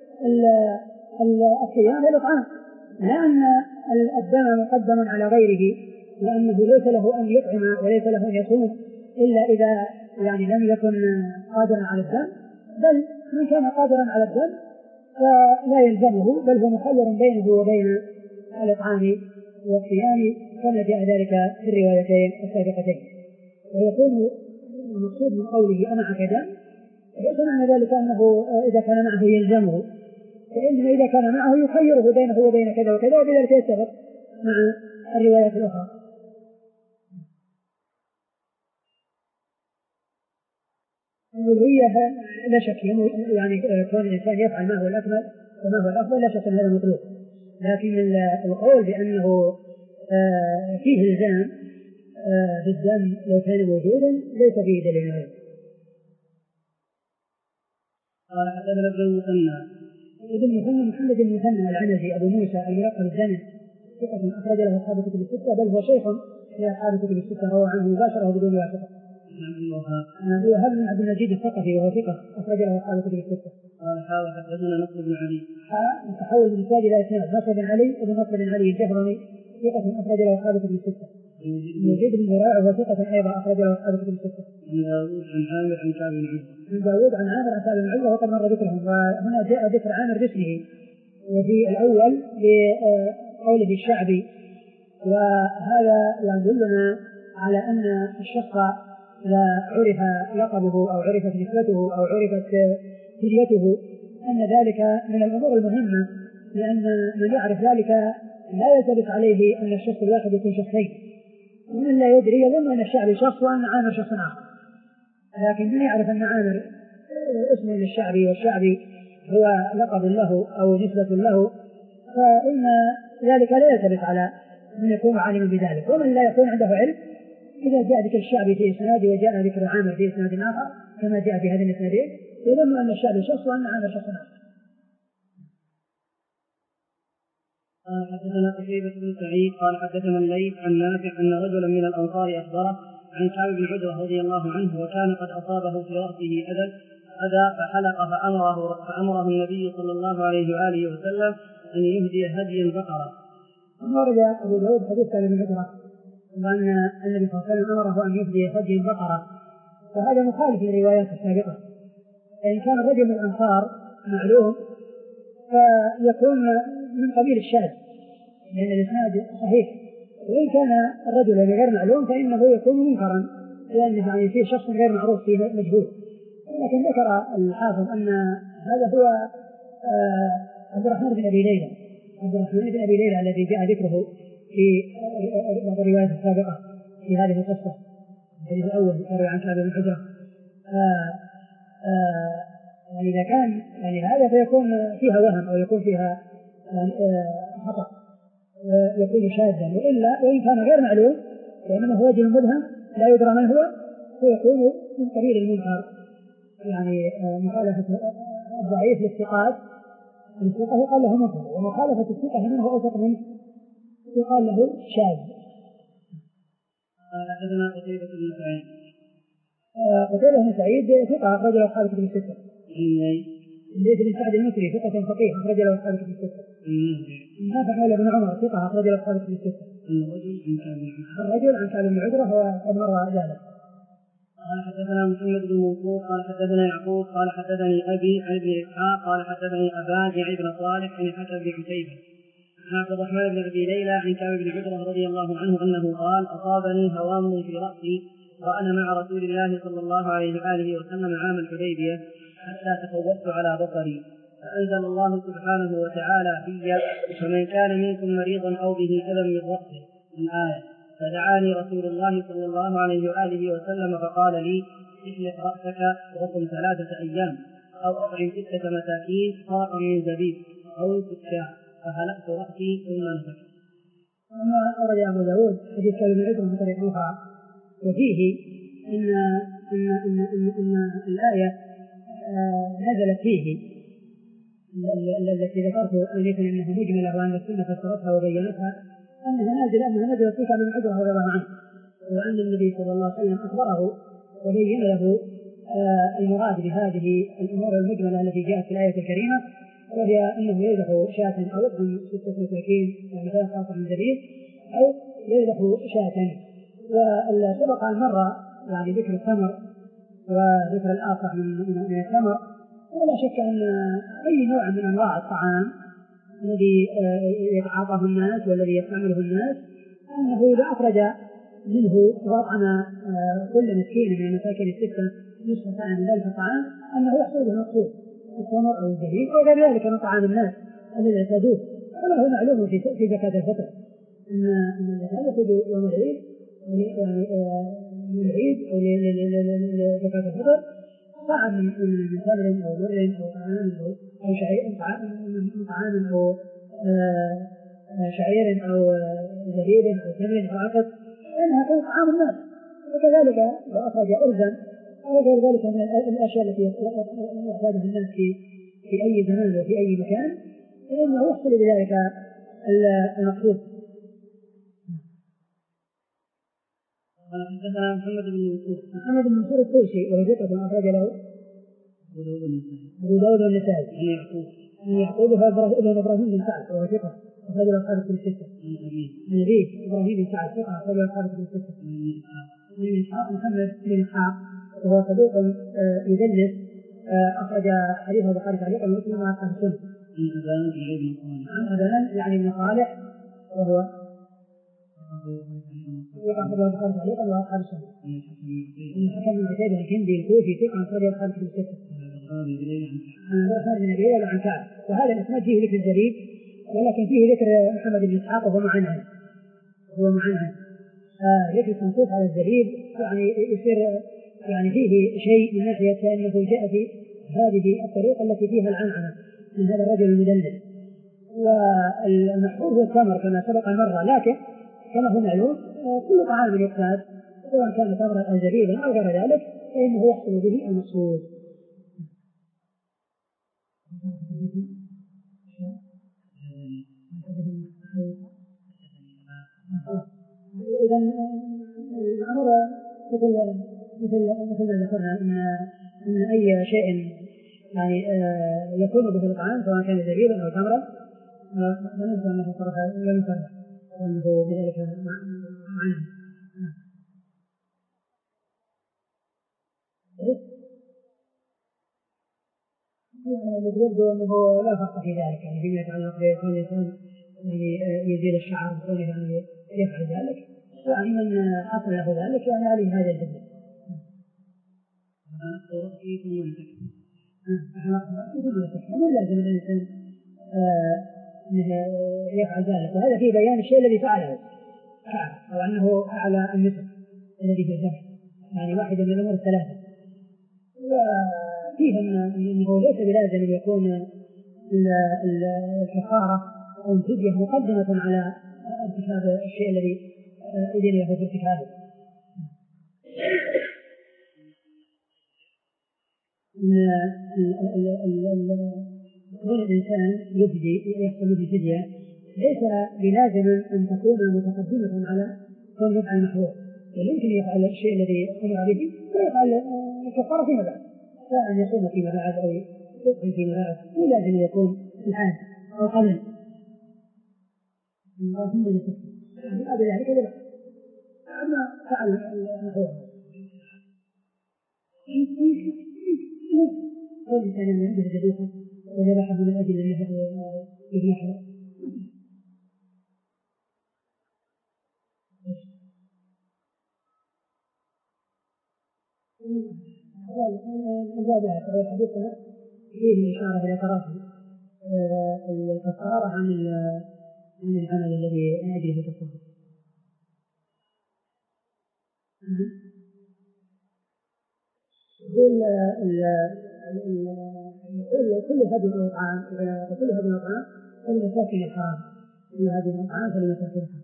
الصيام والإطعام، لأن الدم مقدم على غيره، لأنه ليس له أن يطعم وليس له أن يصوم إلا إذا يعني لم يكن قادرا على الدم، بل من كان قادرا على الدم فلا يلزمه، بل هو مخير بينه وبين الإطعام والصيام كما جاء ذلك في الروايتين السابقتين. ويكون المقصود من قوله أمعك دم ليس معنى ذلك أنه إذا كان معه يلزمه، فإنما إذا كان معه يخيره بينه وبين كذا وكذا، وبذلك يتفق مع الروايات الأخرى. الألوهية لا شك يعني كون الإنسان يفعل ما هو الأكمل وما هو الأفضل لا شك أن هذا مطلوب، لكن القول بأنه فيه الزام بالدم لو كان موجودا ليس فيه دليل عليه. قال حدثنا ابن المثنى ابن مثنى محمد بن مثنى العنزي أبو موسى الملقب بالزمن ثقة أخرج له أصحاب الكتب الستة، بل هو شيخ لأصحاب الكتب الستة روى عنه مباشرة بدون واسطة. عن وهب بن عبد المجيد الثقفي وهو ثقة أخرج له أصحاب الكتب الستة. قال حاول حدثنا نصر بن علي تحول من إسناد إلى إسناد. نصر بن علي ابن نصر بن علي الجهرمي ثقة أخرج له أصحاب الكتب الستة. يزيد بن زريع وهو ثقة أيضا أخرج له أصحاب الكتب الستة. عن داوود عن عامر عن كعب بن عجرة. عن داوود عن عامر عن كعب بن عجرة وقد مر ذكرهم، وهنا جاء ذكر عامر باسمه، وفي الأول بقوله الشعبي، وهذا يدلنا على أن الشخص إذا عرف لقبه أو عرفت نسبته أو عرفت كليته أن ذلك من الأمور المهمة، لأن من يعرف ذلك لا يلتبس عليه أن الشخص الواحد يكون شخصين، ومن لا يدري يظن أن الشعبي شخص وأن عامر شخص آخر. لكن من يعرف أن عامر اسم للشعبي والشعبي هو لقب له أو نسبة له، فإن ذلك لا يلتبس على من يكون عالما بذلك. ومن لا يكون عنده علم إذا جاء ذكر الشعبي في إسناد وجاء ذكر عامر في إسناد آخر كما جاء في هذه الإسنادين يظن أن الشعبي شخص وأن عامر شخص آخر. قال حدثنا قتيبة بن سعيد قال حدثنا الليث عن نافع أن رجلا من الأنصار أخبره عن كعب بن عجرة رضي الله عنه وكان قد أصابه في رأسه أذى أذى فحلق فأمره, فأمره النبي صلى الله عليه وآله وسلم أن يهدي هديا بقرة. ورد أبو داود حديث كعب بن عجرة وأن النبي صلى الله عليه وسلم أمره أن يهدي هديا بقرة، وهذا مخالف للروايات السابقة. فإن كان الرجل من الأنصار معلوم فيكون من قبيل الشاذ لأن الإسناد صحيح، وإن كان الرجل غير معلوم فإنه يكون منكرا لأن يعني فيه شخص غير معروف فيه مجهول. لكن ذكر الحافظ أن هذا هو عبد الرحمن بن أبي ليلى عبد الرحمن بن أبي ليلى الذي جاء ذكره في بعض الروايات السابقة في هذه القصة. الحديث الأول يروي عن كعب بن عجرة. يعني إذا كان يعني هذا فيكون فيها وهم أو يكون فيها يعني خطأ يكون شاذا، وإلا وإن كان غير معلوم وإنما هو رجل مبهم لا يدرى من هو فيكون من قبيل المنكر، يعني مخالفة الضعيف للثقات الثقة يقال له منكر، ومخالفة الثقة منه أوثق منه يقال له شاذ. حدثنا قتيبة بن سعيد قتيبة بن سعيد ثقة أخرج له أصحاب الكتب الستة. الليث بن سعد المصري ثقة فقيه أخرج له أصحاب الكتب الستة. نافع مولى بن عمر ثقة أخرج له أصحاب الكتب الستة. الرجل عن كعب بن عجرة هو قد مر ذلك. قال حدثنا محمد بن منصور قال حدثنا يعقوب قال حدثني أبي عن ابن إسحاق قال حدثني أبان يعني بن صالح عن حسن بن عتيبة عن عبد الرحمن بن أبي ليلى عن كعب بن عجرة رضي الله عنه أنه قال أصابني هوام في رأسي وأنا مع رسول الله صلى الله عليه وآله وسلم عام الحديبية حتى تفوقت على بصري فأنزل الله سبحانه وتعالى في فمن كان منكم مريضا أو به أذى من رأسه الآية. فدعاني رسول الله صلى الله عليه وآله وسلم فقال لي احلق رأسك وصم ثلاثة أيام أو أطعم ستة مساكين فرقا من زبيب أو انصف شاة فحلقت رأسي ثم نفخت. أما أورد أبو داود حديث كعب بن عجرة من طريق أخرى وفيه أن أن أن أن, أن الآية نزلت فيه التي ذكرت أنيكم أنها مجملة وأن السنة فسرتها وبينتها أنها نازلة أنها نزلت في كعب بن عجرة رضي الله عنه، وأن النبي صلى الله عليه وسلم أخبره وبين له المراد بهذه الأمور المجملة التي جاءت في الآية الكريمة، وهي أنه يذبح شاة أو يطعم ستة مساكين يعني ثلاث قطع من زبيب أو يذبح شاة. وسبق أن مر يعني ذكر التمر وذكر الآخر من التمر، ولا شك أن أي نوع من أنواع الطعام الذي يتعاطاه الناس والذي يستعمله الناس أنه إذا أخرج منه وأطعم كل مسكين من المساكين الستة نصف ساعة من ذلك الطعام أنه يحصل به مقصود التمر أو الزبيب أو غير ذلك من طعام الناس الذي اعتادوه. وله معلوم في في زكاة الفطر أن الزكاة يخرج يوم العيد يعني للعيد أو لزكاة الفطر طعام من تمر أو بر أو طعام أو شعير طعام أو شعير أو زبيب أو تمر أو عقد لأنها كانت طعام الناس. وكذلك لو أخرج أرزا أو غير ذلك من الأشياء التي يحتاجها الناس في في أي زمان وفي أي مكان فإنه يحصل بذلك المقصود. قال حدثنا محمد بن منصور محمد بن منصور الطوسي وهو ثقة أخرج له أبو داود والنسائي. عن يعقوب عن يعقوب ابن إبراهيم بن سعد وهو ثقة أخرج له أصحاب الكتب الستة. عن أبيه إبراهيم بن سعد ثقة أخرج له أصحاب الكتب الستة. عن إسحاق محمد بن إسحاق وهو صدوق يدلس أخرج حديثه البخاري تعليقا ومسلم مع أصحاب السنة. عن أبان يعني ابن صالح وهو ثقة أخرج البخاري تعليقا وأصحاب السنة. عن الحكم بن عتيبة الكندي الكوفي ثقة أخرج له أصحاب الكتب الستة. عن خالد بن أبي عن كعب. وهذا الإسناد فيه ذكر الجريد ولكن فيه ذكر محمد بن إسحاق وهو معنعن هو معنعن ذكر التنصيص على الزبيب يعني يصير يعني فيه شيء من ناحية أنه جاء في هذه الطريقة التي فيها العنعنة من هذا الرجل المدلل. والمحفوظ هو التمر كما سبق مرة، لكن كما هو معلوم كل طعام يقتاد سواء كان تمرا أو زبيبا أو غير ذلك فإنه يحصل به المقصود. إذا الأمر مثل مثل مثل ما ذكرنا أن أن أي شيء يعني يكون به الطعام سواء كان زبيبا أو تمرا لا ننسى أنه صرف لا يصرف وأنه بذلك معنى. الذي يبدو أنه لا فرق في ذلك يعني فيما يتعلق بكون الإنسان يعني يزيل الشعر وكونه يعني يفعل ذلك يعني من حصل له ذلك يعني عليه هذا الجزء. مو لازم الإنسان يفعل ذلك، وهذا فيه بيان الشيء الذي فعله أو أنه فعل النسك الذي في الذبح يعني واحدة من الأمور الثلاثة. وفيه أنه ليس بلازم أن يكون الكفارة أو الفدية مقدمة على ارتكاب الشيء الذي أذن له في ارتكابه. كون الإنسان يفدي يحصل به فدية ليس بلازم أن تكون متقدمة على كون يفعل المحظور، بل يمكن يفعل الشيء الذي أمر به ويفعل الكفارة فيما بعد، سواء أن يصوم فيما بعد أو يطعم فيما بعد، مو لازم أن يكون الآن أو قبل. ثم يفعل هذا يعني كذا أما فعل المحظور والإنسان يعني عنده ذبيحة وذبحه من أجل أنه يذبحه. الرابع أو الحديث فيه إشارة إلى تراخي الكفارة عن عن العمل الذي يجري في التصرف. يقول يقول كل هذه الأطعام وكل هذه الأطعام فلمساكن الحرام كل هذه الأطعام فلمساكن الحرام.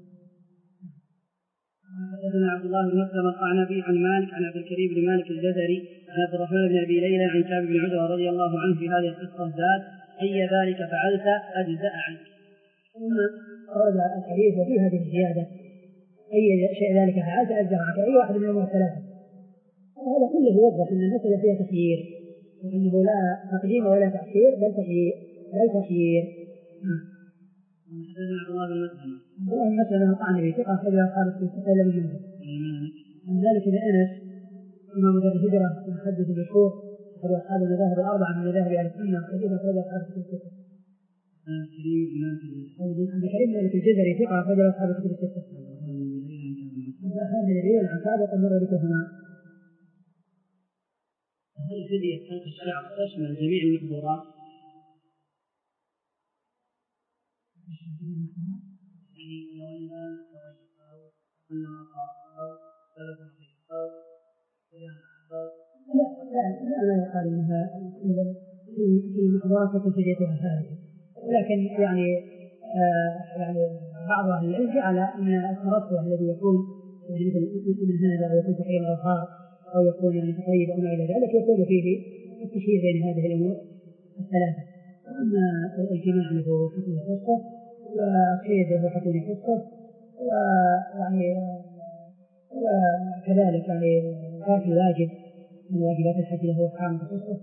حدثنا عبد الله بن مسلم القعنبي عن مالك عن عبد الكريم بن مالك الجزري عن عبد الرحمن بن أبي ليلى عن كعب بن عجرة رضي الله عنه في هذه القصة زاد أي ذلك فعلت أجزأ عنك. ثم أورد الحديث وفي هذه الزيادة أي شيء ذلك فعلت أجزأ عنك أي واحد من الأمور الثلاثة. وهذا كله يوضح أن المسألة فيها تخيير وأنه لا تقديم ولا تأخير بل تخيير بل تخيير. حدثنا عبد الله بن مسلم عبد الله بن مسلم القعنبي ثقة أخرج أصحاب الستة إلا من مالك. عن ذلك بن أنس إمام دار الهجرة المحدث المشهور أخرج أصحاب المذاهب الأربعة من مذاهب أهل السنة وكذلك أخرج أصحاب الستة. عبد الكريم بن مالك الجزري ثقة أخرج أصحاب الستة. هذا الرجال عن كعب وقد مر ذكرهما. هل فدية حلق الشعر تشمل جميع المحظورات؟ يعني لو الإنسان تغير أو أنه أخاف أو ثلاث نقيق أو لا لا لا يقال إنها في المحظورات تكون فديتها هذه، ولكن يعني آه يعني بعض أهل العلم جعل أن الترفه الذي يكون يعني مثل من هذا أو يكون تحريم الأظهار أو يكون يعني تطيب أو ما إلى ذلك يكون فيه التشهير بين هذه الأمور الثلاثة. أما الجماع له حكم الخصة، والصيد له حكم الخصة، ويعني وكذلك يعني ترك الواجب من واجبات الحج له أحكام الخصة.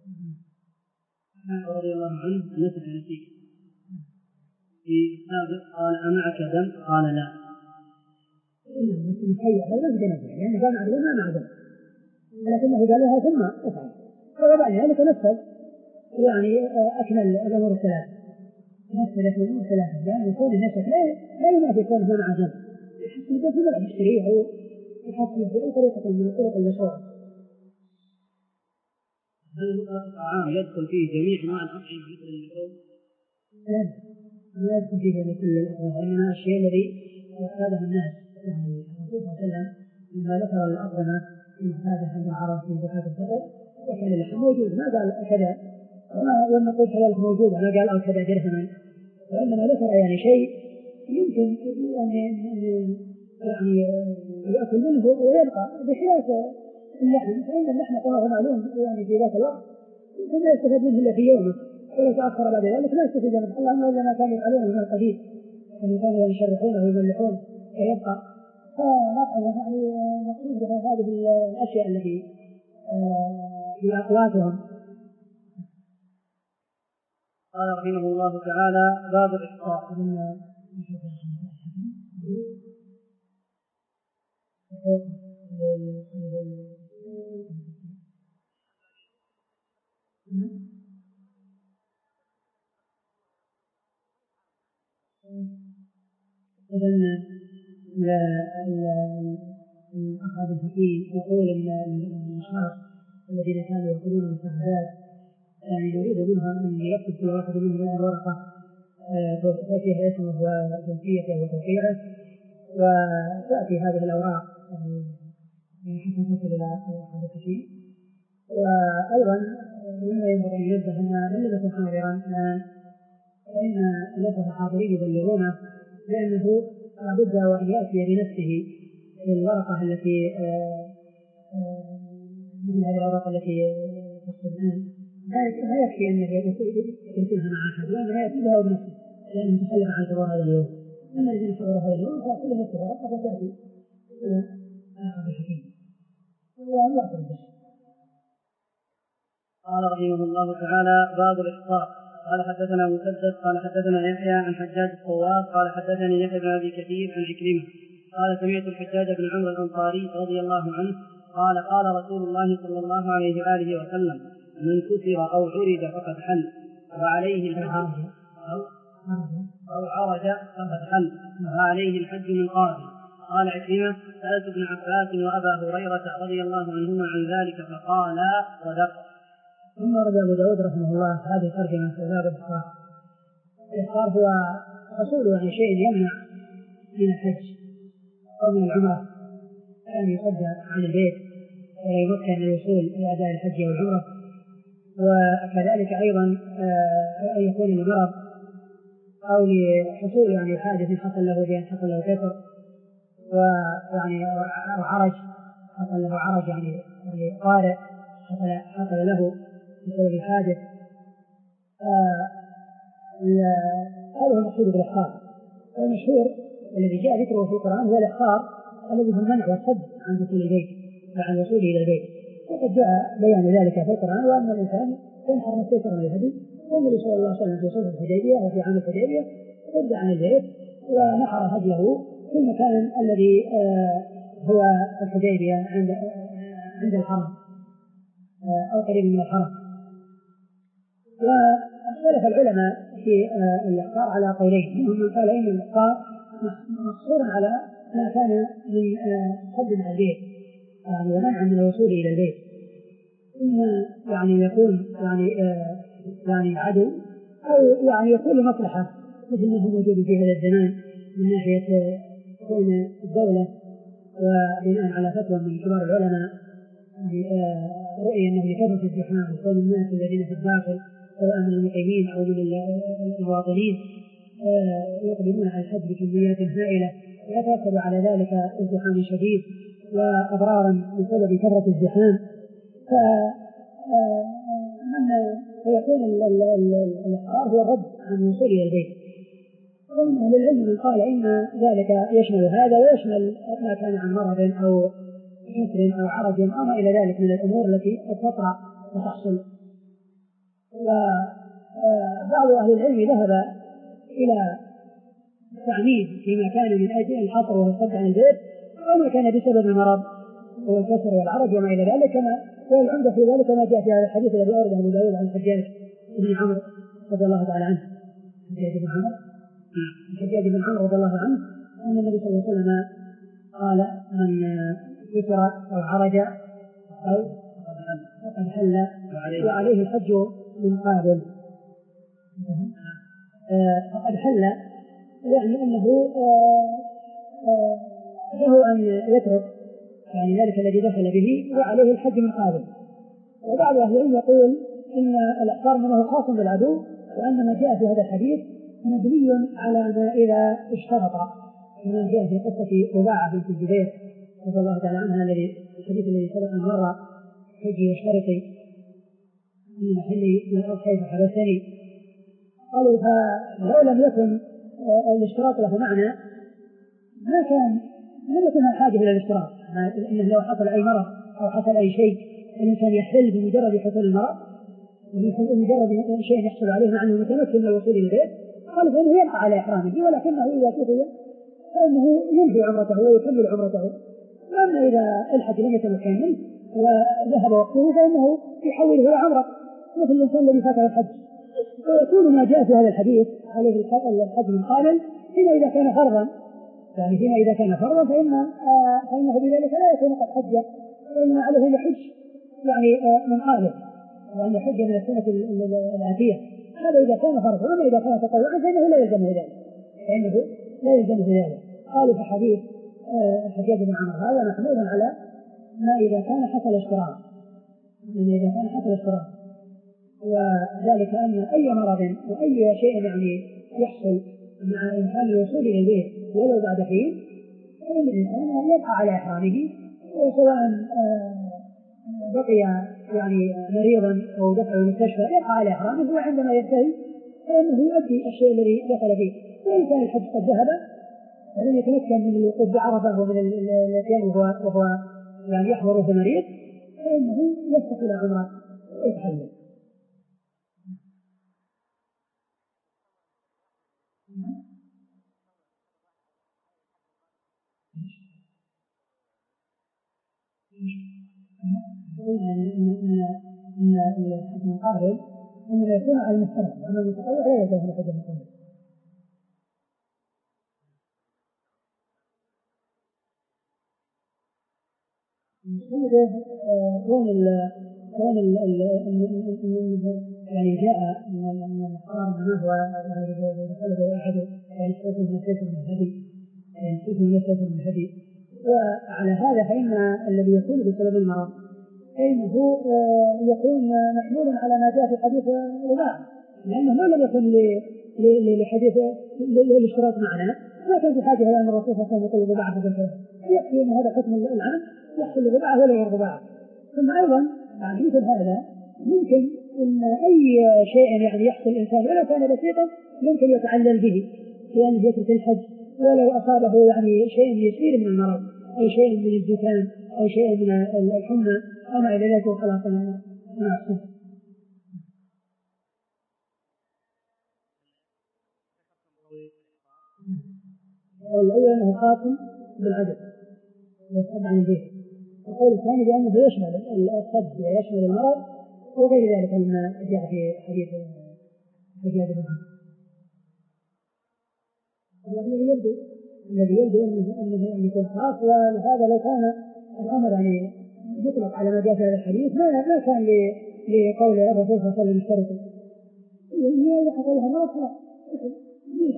رضي الله عنه نسأل نسيك في السابق قال أمعك دم؟ قال لا. نعم بس مخير لا يوجد نفسه لأنه قال معدل ما معدل، ولكنه قال لها ثم افعل، وبعد ذلك نفذ يعني أكمل الأمور الثلاثة، نفذ الأمور الثلاثة، لأن كون النسك لا ينافي كونه مع دم، يحصل به في الشريعة ويحصل بأي طريقة من الطرق المشروعة. هل الطعام يدخل فيه جميع أنواع الأطعمة مثل اللحوم؟ لا ما يدخل فيه مثل الأطعمة، إنما الشيء الذي اعتاده الناس يعني الرسول صلى الله عليه وسلم لما ذكر الأطعمة المعتادة عند العرب في زكاة الفطر وكان اللحم موجود ما قال كذا، وما نقول كذلك موجود ما قال أو كذا درهما، وإنما ذكر يعني شيء يمكن يعني يعني يأكل منه ويبقى، بخلاف اللحم فإن اللحم كما هو معلوم يعني في ذات الوقت يمكن لا يستفاد منه إلا في يومه، ولو تأخر بعد ذلك لا يستفيد منه، اللهم إلا ما كانوا يفعلونه من القديم أن كانوا يشرحونه ويملحونه ويبقى. فنطعم يعني مقصود بهذه الأشياء التي في أقواتهم. قال رحمه الله تعالى باب الإحصاء. إذن الأخ الحكيم يقول أن الأشخاص الذين كانوا يقولون المساعدات يعني يريد منهم أن يكتب كل واحد منهم ورقة فيها اسمه وجنسيته وتوقيعه، وتأتي هذه الأوراق يعني حتى تصل إلى أحد الحكيم. وأيضا مما ينبغي أن ينبه أن من لم يكن حاضرا فإن الأخوة الحاضرين يبلغونه، لأنه لابد وأن يأتي بنفسه الورقة التي من هذه الأوراق التي تصدقان ما يكفي أن يرسلها مع أحد، وإنما يأتي بها بنفسه لأنه تخلف عن حضور هذا اليوم. أما الذين حضروا هذا اليوم فكل نفسه ورقة فتأتي إلى آخر الحكيم ويأخذ به. قال رحمه الله تعالى باب الإحصاء. قال حدثنا مسدد قال حدثنا يحيى عن حجاج الصواب قال حدثني يحيى بن أبي كثير عن عكرمة قال سمعت الحجاج بن عمرو الأنصاري رضي الله عنه قال قال رسول الله صلى الله عليه وآله وسلم من كسر أو عرج فقد حل وعليه الحج أو, أو عرج فقد حل وعليه الحج من قاضي. قال عكرمة سألت ابن عباس وأبا هريرة رضي الله عنهما عن ذلك فقالا صدق. ثم ورد أبو داود رحمه الله هذه ترجمة في باب الإحصار. الإحصار هو حصول يعني شيء يمنع من الحج أو من العمرة أن يصد عن البيت ولا يمكن الوصول إلى أداء الحج أو العمرة، وكذلك أيضا أن يكون لمرض أو لحصول يعني حادث حصل له بأن حصل له كفر ويعني أو عرج حصل له عرج يعني يعني طارئ حصل حصل له بسبب الحادث. هذا هو المقصود بالإحصار. والمشهور الذي جاء ذكره في القرآن هو الإحصار الذي هو المنع والصد عن دخول البيت وعن الوصول إلى البيت، وقد جاء بيان ذلك في القرآن وأن الإنسان ينحر ما استيسر من الهدي، والنبي صلى الله عليه وسلم في صلح الحديبية وفي عام الحديبية صد عن البيت ونحر هديه في المكان الذي هو الحديبية عند عند الحرم أو قريب من الحرم. واختلف العلماء في الإحصار على قولين، منهم من قال إن الإحصار مقصور على ما كان من صد عن البيت يعني ومنع من الوصول إلى البيت، إما يعني يكون يعني يعني عدو أو يعني يكون لمصلحة مثل ما هو موجود في هذا الزمان من ناحية كون الدولة وبناء على فتوى من كبار العلماء رؤية أنه لكثرة الزحام وكون الناس الذين في الداخل سواء من المقيمين أو من المواطنين يقدمون على الحج بكميات هائلة ويترتب على ذلك ازدحام شديد وأضرارا بسبب كثرة الزحام، فما أن فيكون الإحرار هو الرد عن الوصول إلى البيت. ومن أهل العلم من قال إن ذلك يشمل هذا ويشمل ما كان عن مرض أو كسر أو عرج أو ما إلى ذلك من الأمور التي قد تطرأ وتحصل. وبعض أهل العلم ذهب إلى التعميم فيما كان من أجل الحصر والصد عن البيت وما كان بسبب المرض والكسر والعرج وما إلى ذلك، كما والعمدة في ذلك ما جاء في هذا الحديث الذي أورده أبو داود عن الحجاج بن عمرو رضي الله تعالى عنه. الحجاج بن عمرو الحجاج بن عمرو رضي الله عنه أن النبي صلى الله عليه وسلم قال: من كسر أو عرج أو فقد حل وعليه الحج من قابل. فقد حل يعني أنه له أن يترك يعني ذلك الذي دخل به وعليه الحج من قابل. وبعض أهل العلم يقول إن الإحصار منه خاص بالعدو، وأن ما جاء في هذا الحديث مبني على ما إذا اشترط، كما جاء في قصة رباعة بنت الزبير رضي الله تعالى عنها الذي الحديث الذي سبق أن مر: حجي واشترطي من محلي من الأرض حيث حبسني. قالوا فلو لم يكن الاشتراط له معنى ما كان لم يكن الحاجة إلى الاشتراط، إنه لو حصل أي مرض أو حصل أي شيء الإنسان يحل بمجرد حصول المرض ومجرد شيء يحصل عليه مع أنه متمكن من الوصول إلى البيت، قالوا فإنه يبقى على إحرامه، ولكنه إذا توفي فإنه ينهي عمرته ويكمل عمرته. وأما إذا الحج لم يتمكن منه وذهب وقته فإنه يحوله إلى عمره مثل الإنسان الذي فاته الحج. ويكون ما جاء في هذا الحديث عليه الحج من قابل فيما إذا كان فرضا، يعني فيما إذا كان فرضا فإن آه فإنه بذلك لا يكون قد حج، وإنما عليه الحج يعني آه من قابل، وأن يحج من السنة الآتية. هذا إذا كان فرضا، وما إذا كان تطوعا فإنه لا يلزمه ذلك فإنه لا يلزمه ذلك. قالوا في حديث آه الحجاج بن عمرو هذا محمول على ما إذا كان حصل اشتراط، ما إذا كان حصل اشتراط، وذلك أن أي مرض وأي شيء يعني يحصل مع إمكان الوصول إلى البيت ولو بعد حين فإن الإنسان يبقى على إحرامه، وسواء بقي يعني مريضا أو دخل المستشفى يبقى على إحرامه، وعندما ينتهي فإنه يؤدي الشيء الذي دخل فيه. وإن كان الحج قد ذهب ولم يتمكن من الوقوف بعرفة ومن الاتيان وهو, وهو يعني يحضر في مريض فإنه يستقل عمره ويتحلل. يقول أن الحج من قابل إنما يكون على المستمع، وأما المتطوع لا يلزمه الحج من قابل. المستمع كون ال كون ال يعني جاء من الإحرام ما هو يعني بسبب العدو، يعني سيف من سيف من الهدي، يعني سيف من سيف من الهدي. وعلى هذا فإن الذي يكون بسبب المرض فإنه يكون محمولا على ما جاء في حديث رباعة، لأنه ما لم يكن لحديث للاشتراط معنا، ما كان في حاجة إلى أن الرسول صلى الله عليه وسلم يقول رباعة فكذا، يكفي أن هذا حكم العام يحصل لرباعة ولا غير رباعة. ثم أيضا بعد مثل هذا ممكن أن أي شيء يعني يحصل الإنسان ولو كان بسيطا ممكن يتعلل به، لأنه يترك الحج ولو أصابه يعني شيء يسير من المرض أو شيء من الزكام أو شيء من الحمى أما إلى ذلك خلاص أنا أحسن. الأول أنه خاص بالعدد والصد عن البيت، والقول الثاني بأنه يشمل الصد ويشمل المرض وغير ذلك مما جاء في حديث الحجاج بن عمرو. الذي يبدو الذي يبدو أنه أنه يكون خاص، ولهذا لو كان الأمر يعني مطلق على ما جاء في هذا الحديث ما ما كان لقول الرسول صلى الله عليه وسلم اشترط، هي إذا حصل لها مرض خلاص ليش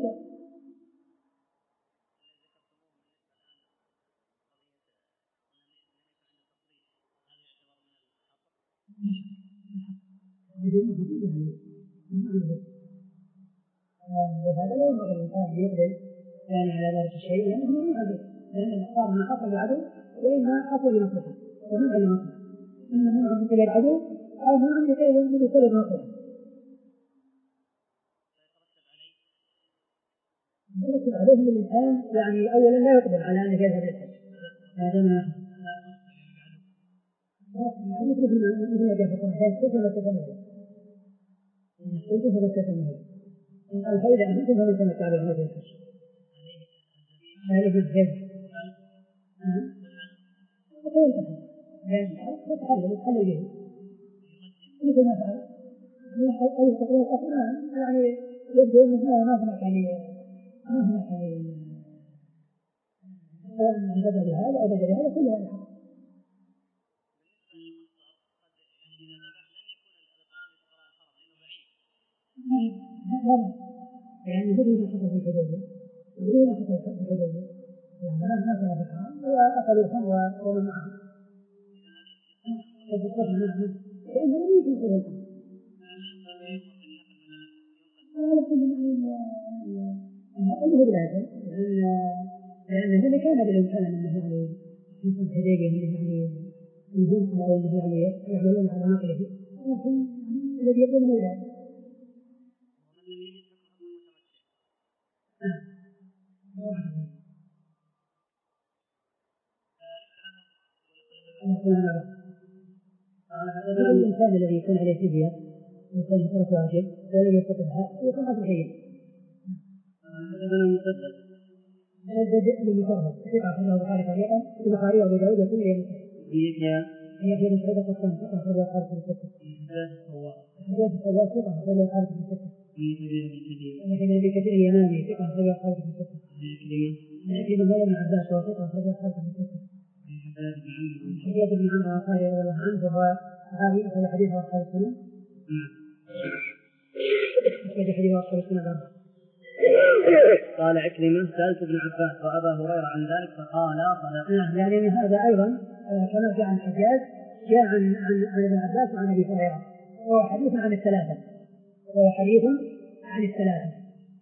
لهذا لا ينبغي الإنسان يقبل يعني على ذلك الشيء، لأنه من عدو، لأن الإحصار ما حصل العدو وإما حصل لمصلحة ومنع لمصلحة، إما منع من قبل العدو أو ما عندي شيء من بسبب نقصه. يترتب عليه من الإنسان يعني أولا لا يقدر على أن يذهب للحج. هذا ما مثل ما مثل ما جاء في القرآن كيف تتمثل كيف تتمثل الفائدة أنتم فمن تمتع بعمرة الحج هذا بالذات وكيف يعني تحلل تحلل به مثل ما فعل أي تقرير أخيرا يعني يبدو أنه ما هناك يعني ما هناك يعني سواء من بدل هذا أو بدل هذا كلها الحق. يعني بدل ما حصل في الحديبية بدل ما حصل في الحديبية يعني ما ما كان في الحرام وأكلوا الخمر ومن معهم فبالضبط نعم لأن هذا يمكن يكون الحرام على كل أن أقوله بالعدل لأن هذا كان بالإمكان أنه يعني يكون الحديبية أنه يعني ينقل أو أنه يعني يعملون على نقله لكن الذي يقول هو العدل. هذا الإنسان الذي يكون عليه فدية يكون يترك واجب ولم يستطعها يكون قد حيا. هذا مسدد مسدد بمجرد ثقة في البخاري تعليقا البخاري وأبو داود وكل يوم. يحيى يحيى بن سعيد القطان ثقة في البخاري في الستة. حديث الصواب ثقة في البخاري في الستة. يحيى بن أبي كثير اليماني ثقة في البخاري في الستة. يحيى بن ابن عباس وثقة في البخاري في الستة. حديث ابن عمرو قال رضي الله عنه وهو صحابي أخذ حديثه أصحاب السنة. أخذ حديثه أصحاب السنة. قال عكرمة سألت ابن عباس وأبا هريرة عن ذلك فقال نعم يعني هذا أيضا كما جاء عن الحجاج جاء عن عن عن ابن عباس وعن أبي هريرة وهو حديث عن الثلاثة وهو حديث عن الثلاثة.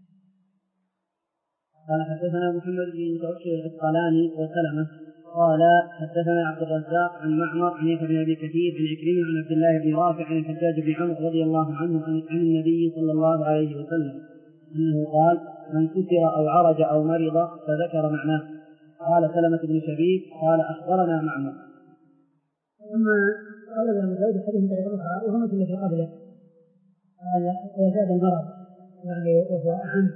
قال حدثنا محمد بن متوكل العسقلاني وسلمة قال حدثنا عبد الرزاق عن معمر عن يحيى بن أبي كثير عن عكرمة عن عبد الله بن رافع عن الحجاج بن عمرو رضي الله عنه عن النبي صلى الله عليه وسلم أنه قال من كسر أو عرج أو مرض فذكر معناه. قال سلمة بن شبيب قال أخبرنا معمر. ثم قال ابن داود حديث من طريق أخرى وهو مثل الذي قبله وزاد المرض يعني وهو أهم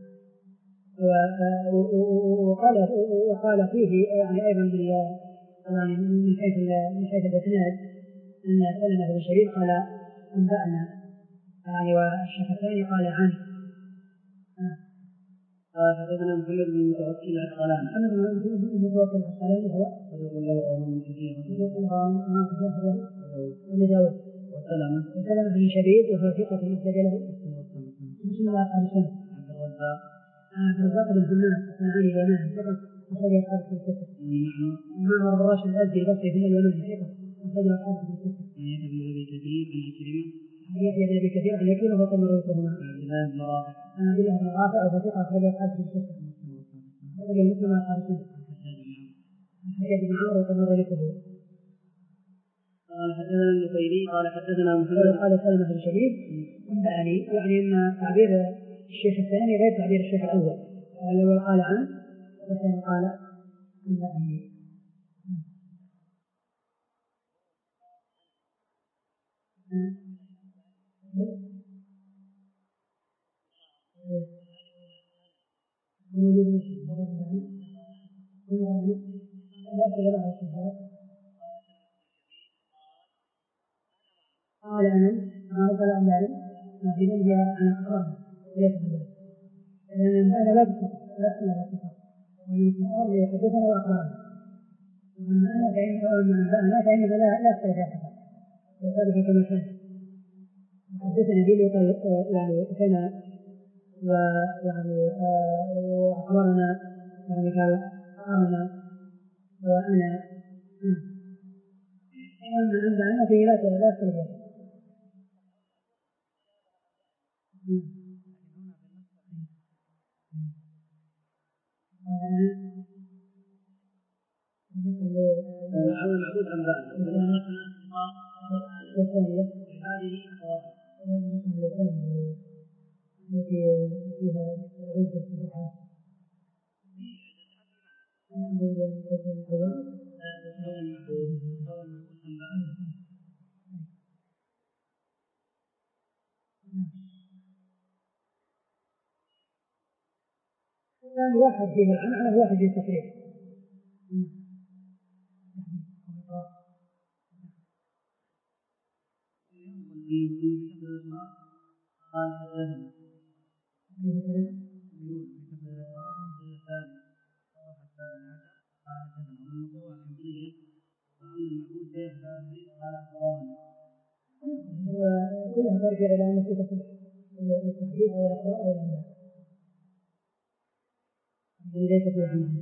وقال وقال فيه يعني أيضا يعني من حيث من حيث الإسناد أن سلمة بن شبيب قال أنبأنا يعني والشيخ الثاني قال عنه. قال حدثنا محمد بن متوكل العسقلاني. محمد بن متوكل العسقلاني هو صدوق له أوهام كثيرة. صدوق له أوهام كثيرة. أبو داود. وسلمة. وسلمة بن شبيب وهو ثقة أخرج له مسلم وأصحاب السنة. عبد الرزاق. عبد الرزاق بن حماد الصنعاني اليماني ثقة أخرج أصحاب الستة. معمر بن راشد الأزدي البصري ثم اليماني ثقة أخرج أصحاب الستة. يحيى بن أبي كثير عن عكرمة. يحيى بن أبي كثير عن عكرمة وقد رويتهما. عبد الله بن رافع. عبد الله بن رافع وهو ثقة أخرج أصحاب الستة. أخرج مسلم وأصحاب السنة. الحجاج بن عمرو وقد رويته. قال حدثنا النفيلي قال حدثنا محمد قال سلمة بن شبيب أنبأني يعني أن تعبير الشيخ الثاني غير تعبير الشيخ الأول. الأول قال عنه والثاني قال أنبأني. قال أنا ما أقول عن ذلك إذا هي أنا أقرأ ليس عن ذلك لأن هذا لا تستطيع لا تستطيع لا تستطيع والمقرر يحدثنا وأقرأنا وأما أنا فإن وأما أنبأنا فإنها لا لا تستطيع وذلك كما كان حدثنا به يعني كان ويعني وأخبرنا يعني قال أخبرنا وأنا وأما أنبأنا فهي لا لا تستطيع. عون معبود أنبأنا والثانية هذه التي فيها عزة الصحة يعني واحد فيه العنعنة واحد فيه التصريح. وكلها ترجع إلى أن في تصريح للتحديد أو الإقرار أو الإنباء ليس فيها عنه.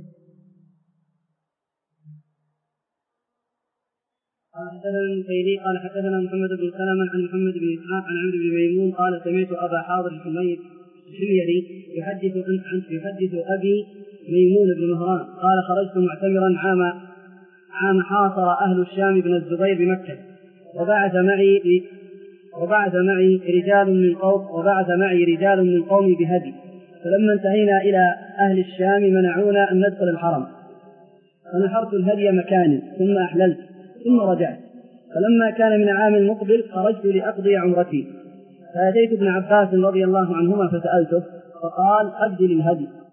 قال حدثنا النقيلي قال حدثنا محمد بن سلمة عن محمد بن إسحاق عن عمرو بن ميمون قال سمعت أبا حاضر الحميري يحدث عن يحدث أبي ميمون بن مهران قال خرجت معتمرا عام عام حاصر أهل الشام بن الزبير بمكة وبعث معي وبعث معي رجال من قوم وبعث معي رجال من قومي بهدي فلما انتهينا إلى أهل الشام منعونا أن ندخل الحرم فنحرت الهدي مكاني ثم أحللت ثم رجعت فلما كان من عام المقبل خرجت لأقضي عمرتي فأتيت ابن عباس رضي الله عنهما فسألته فقال أبدل الهدي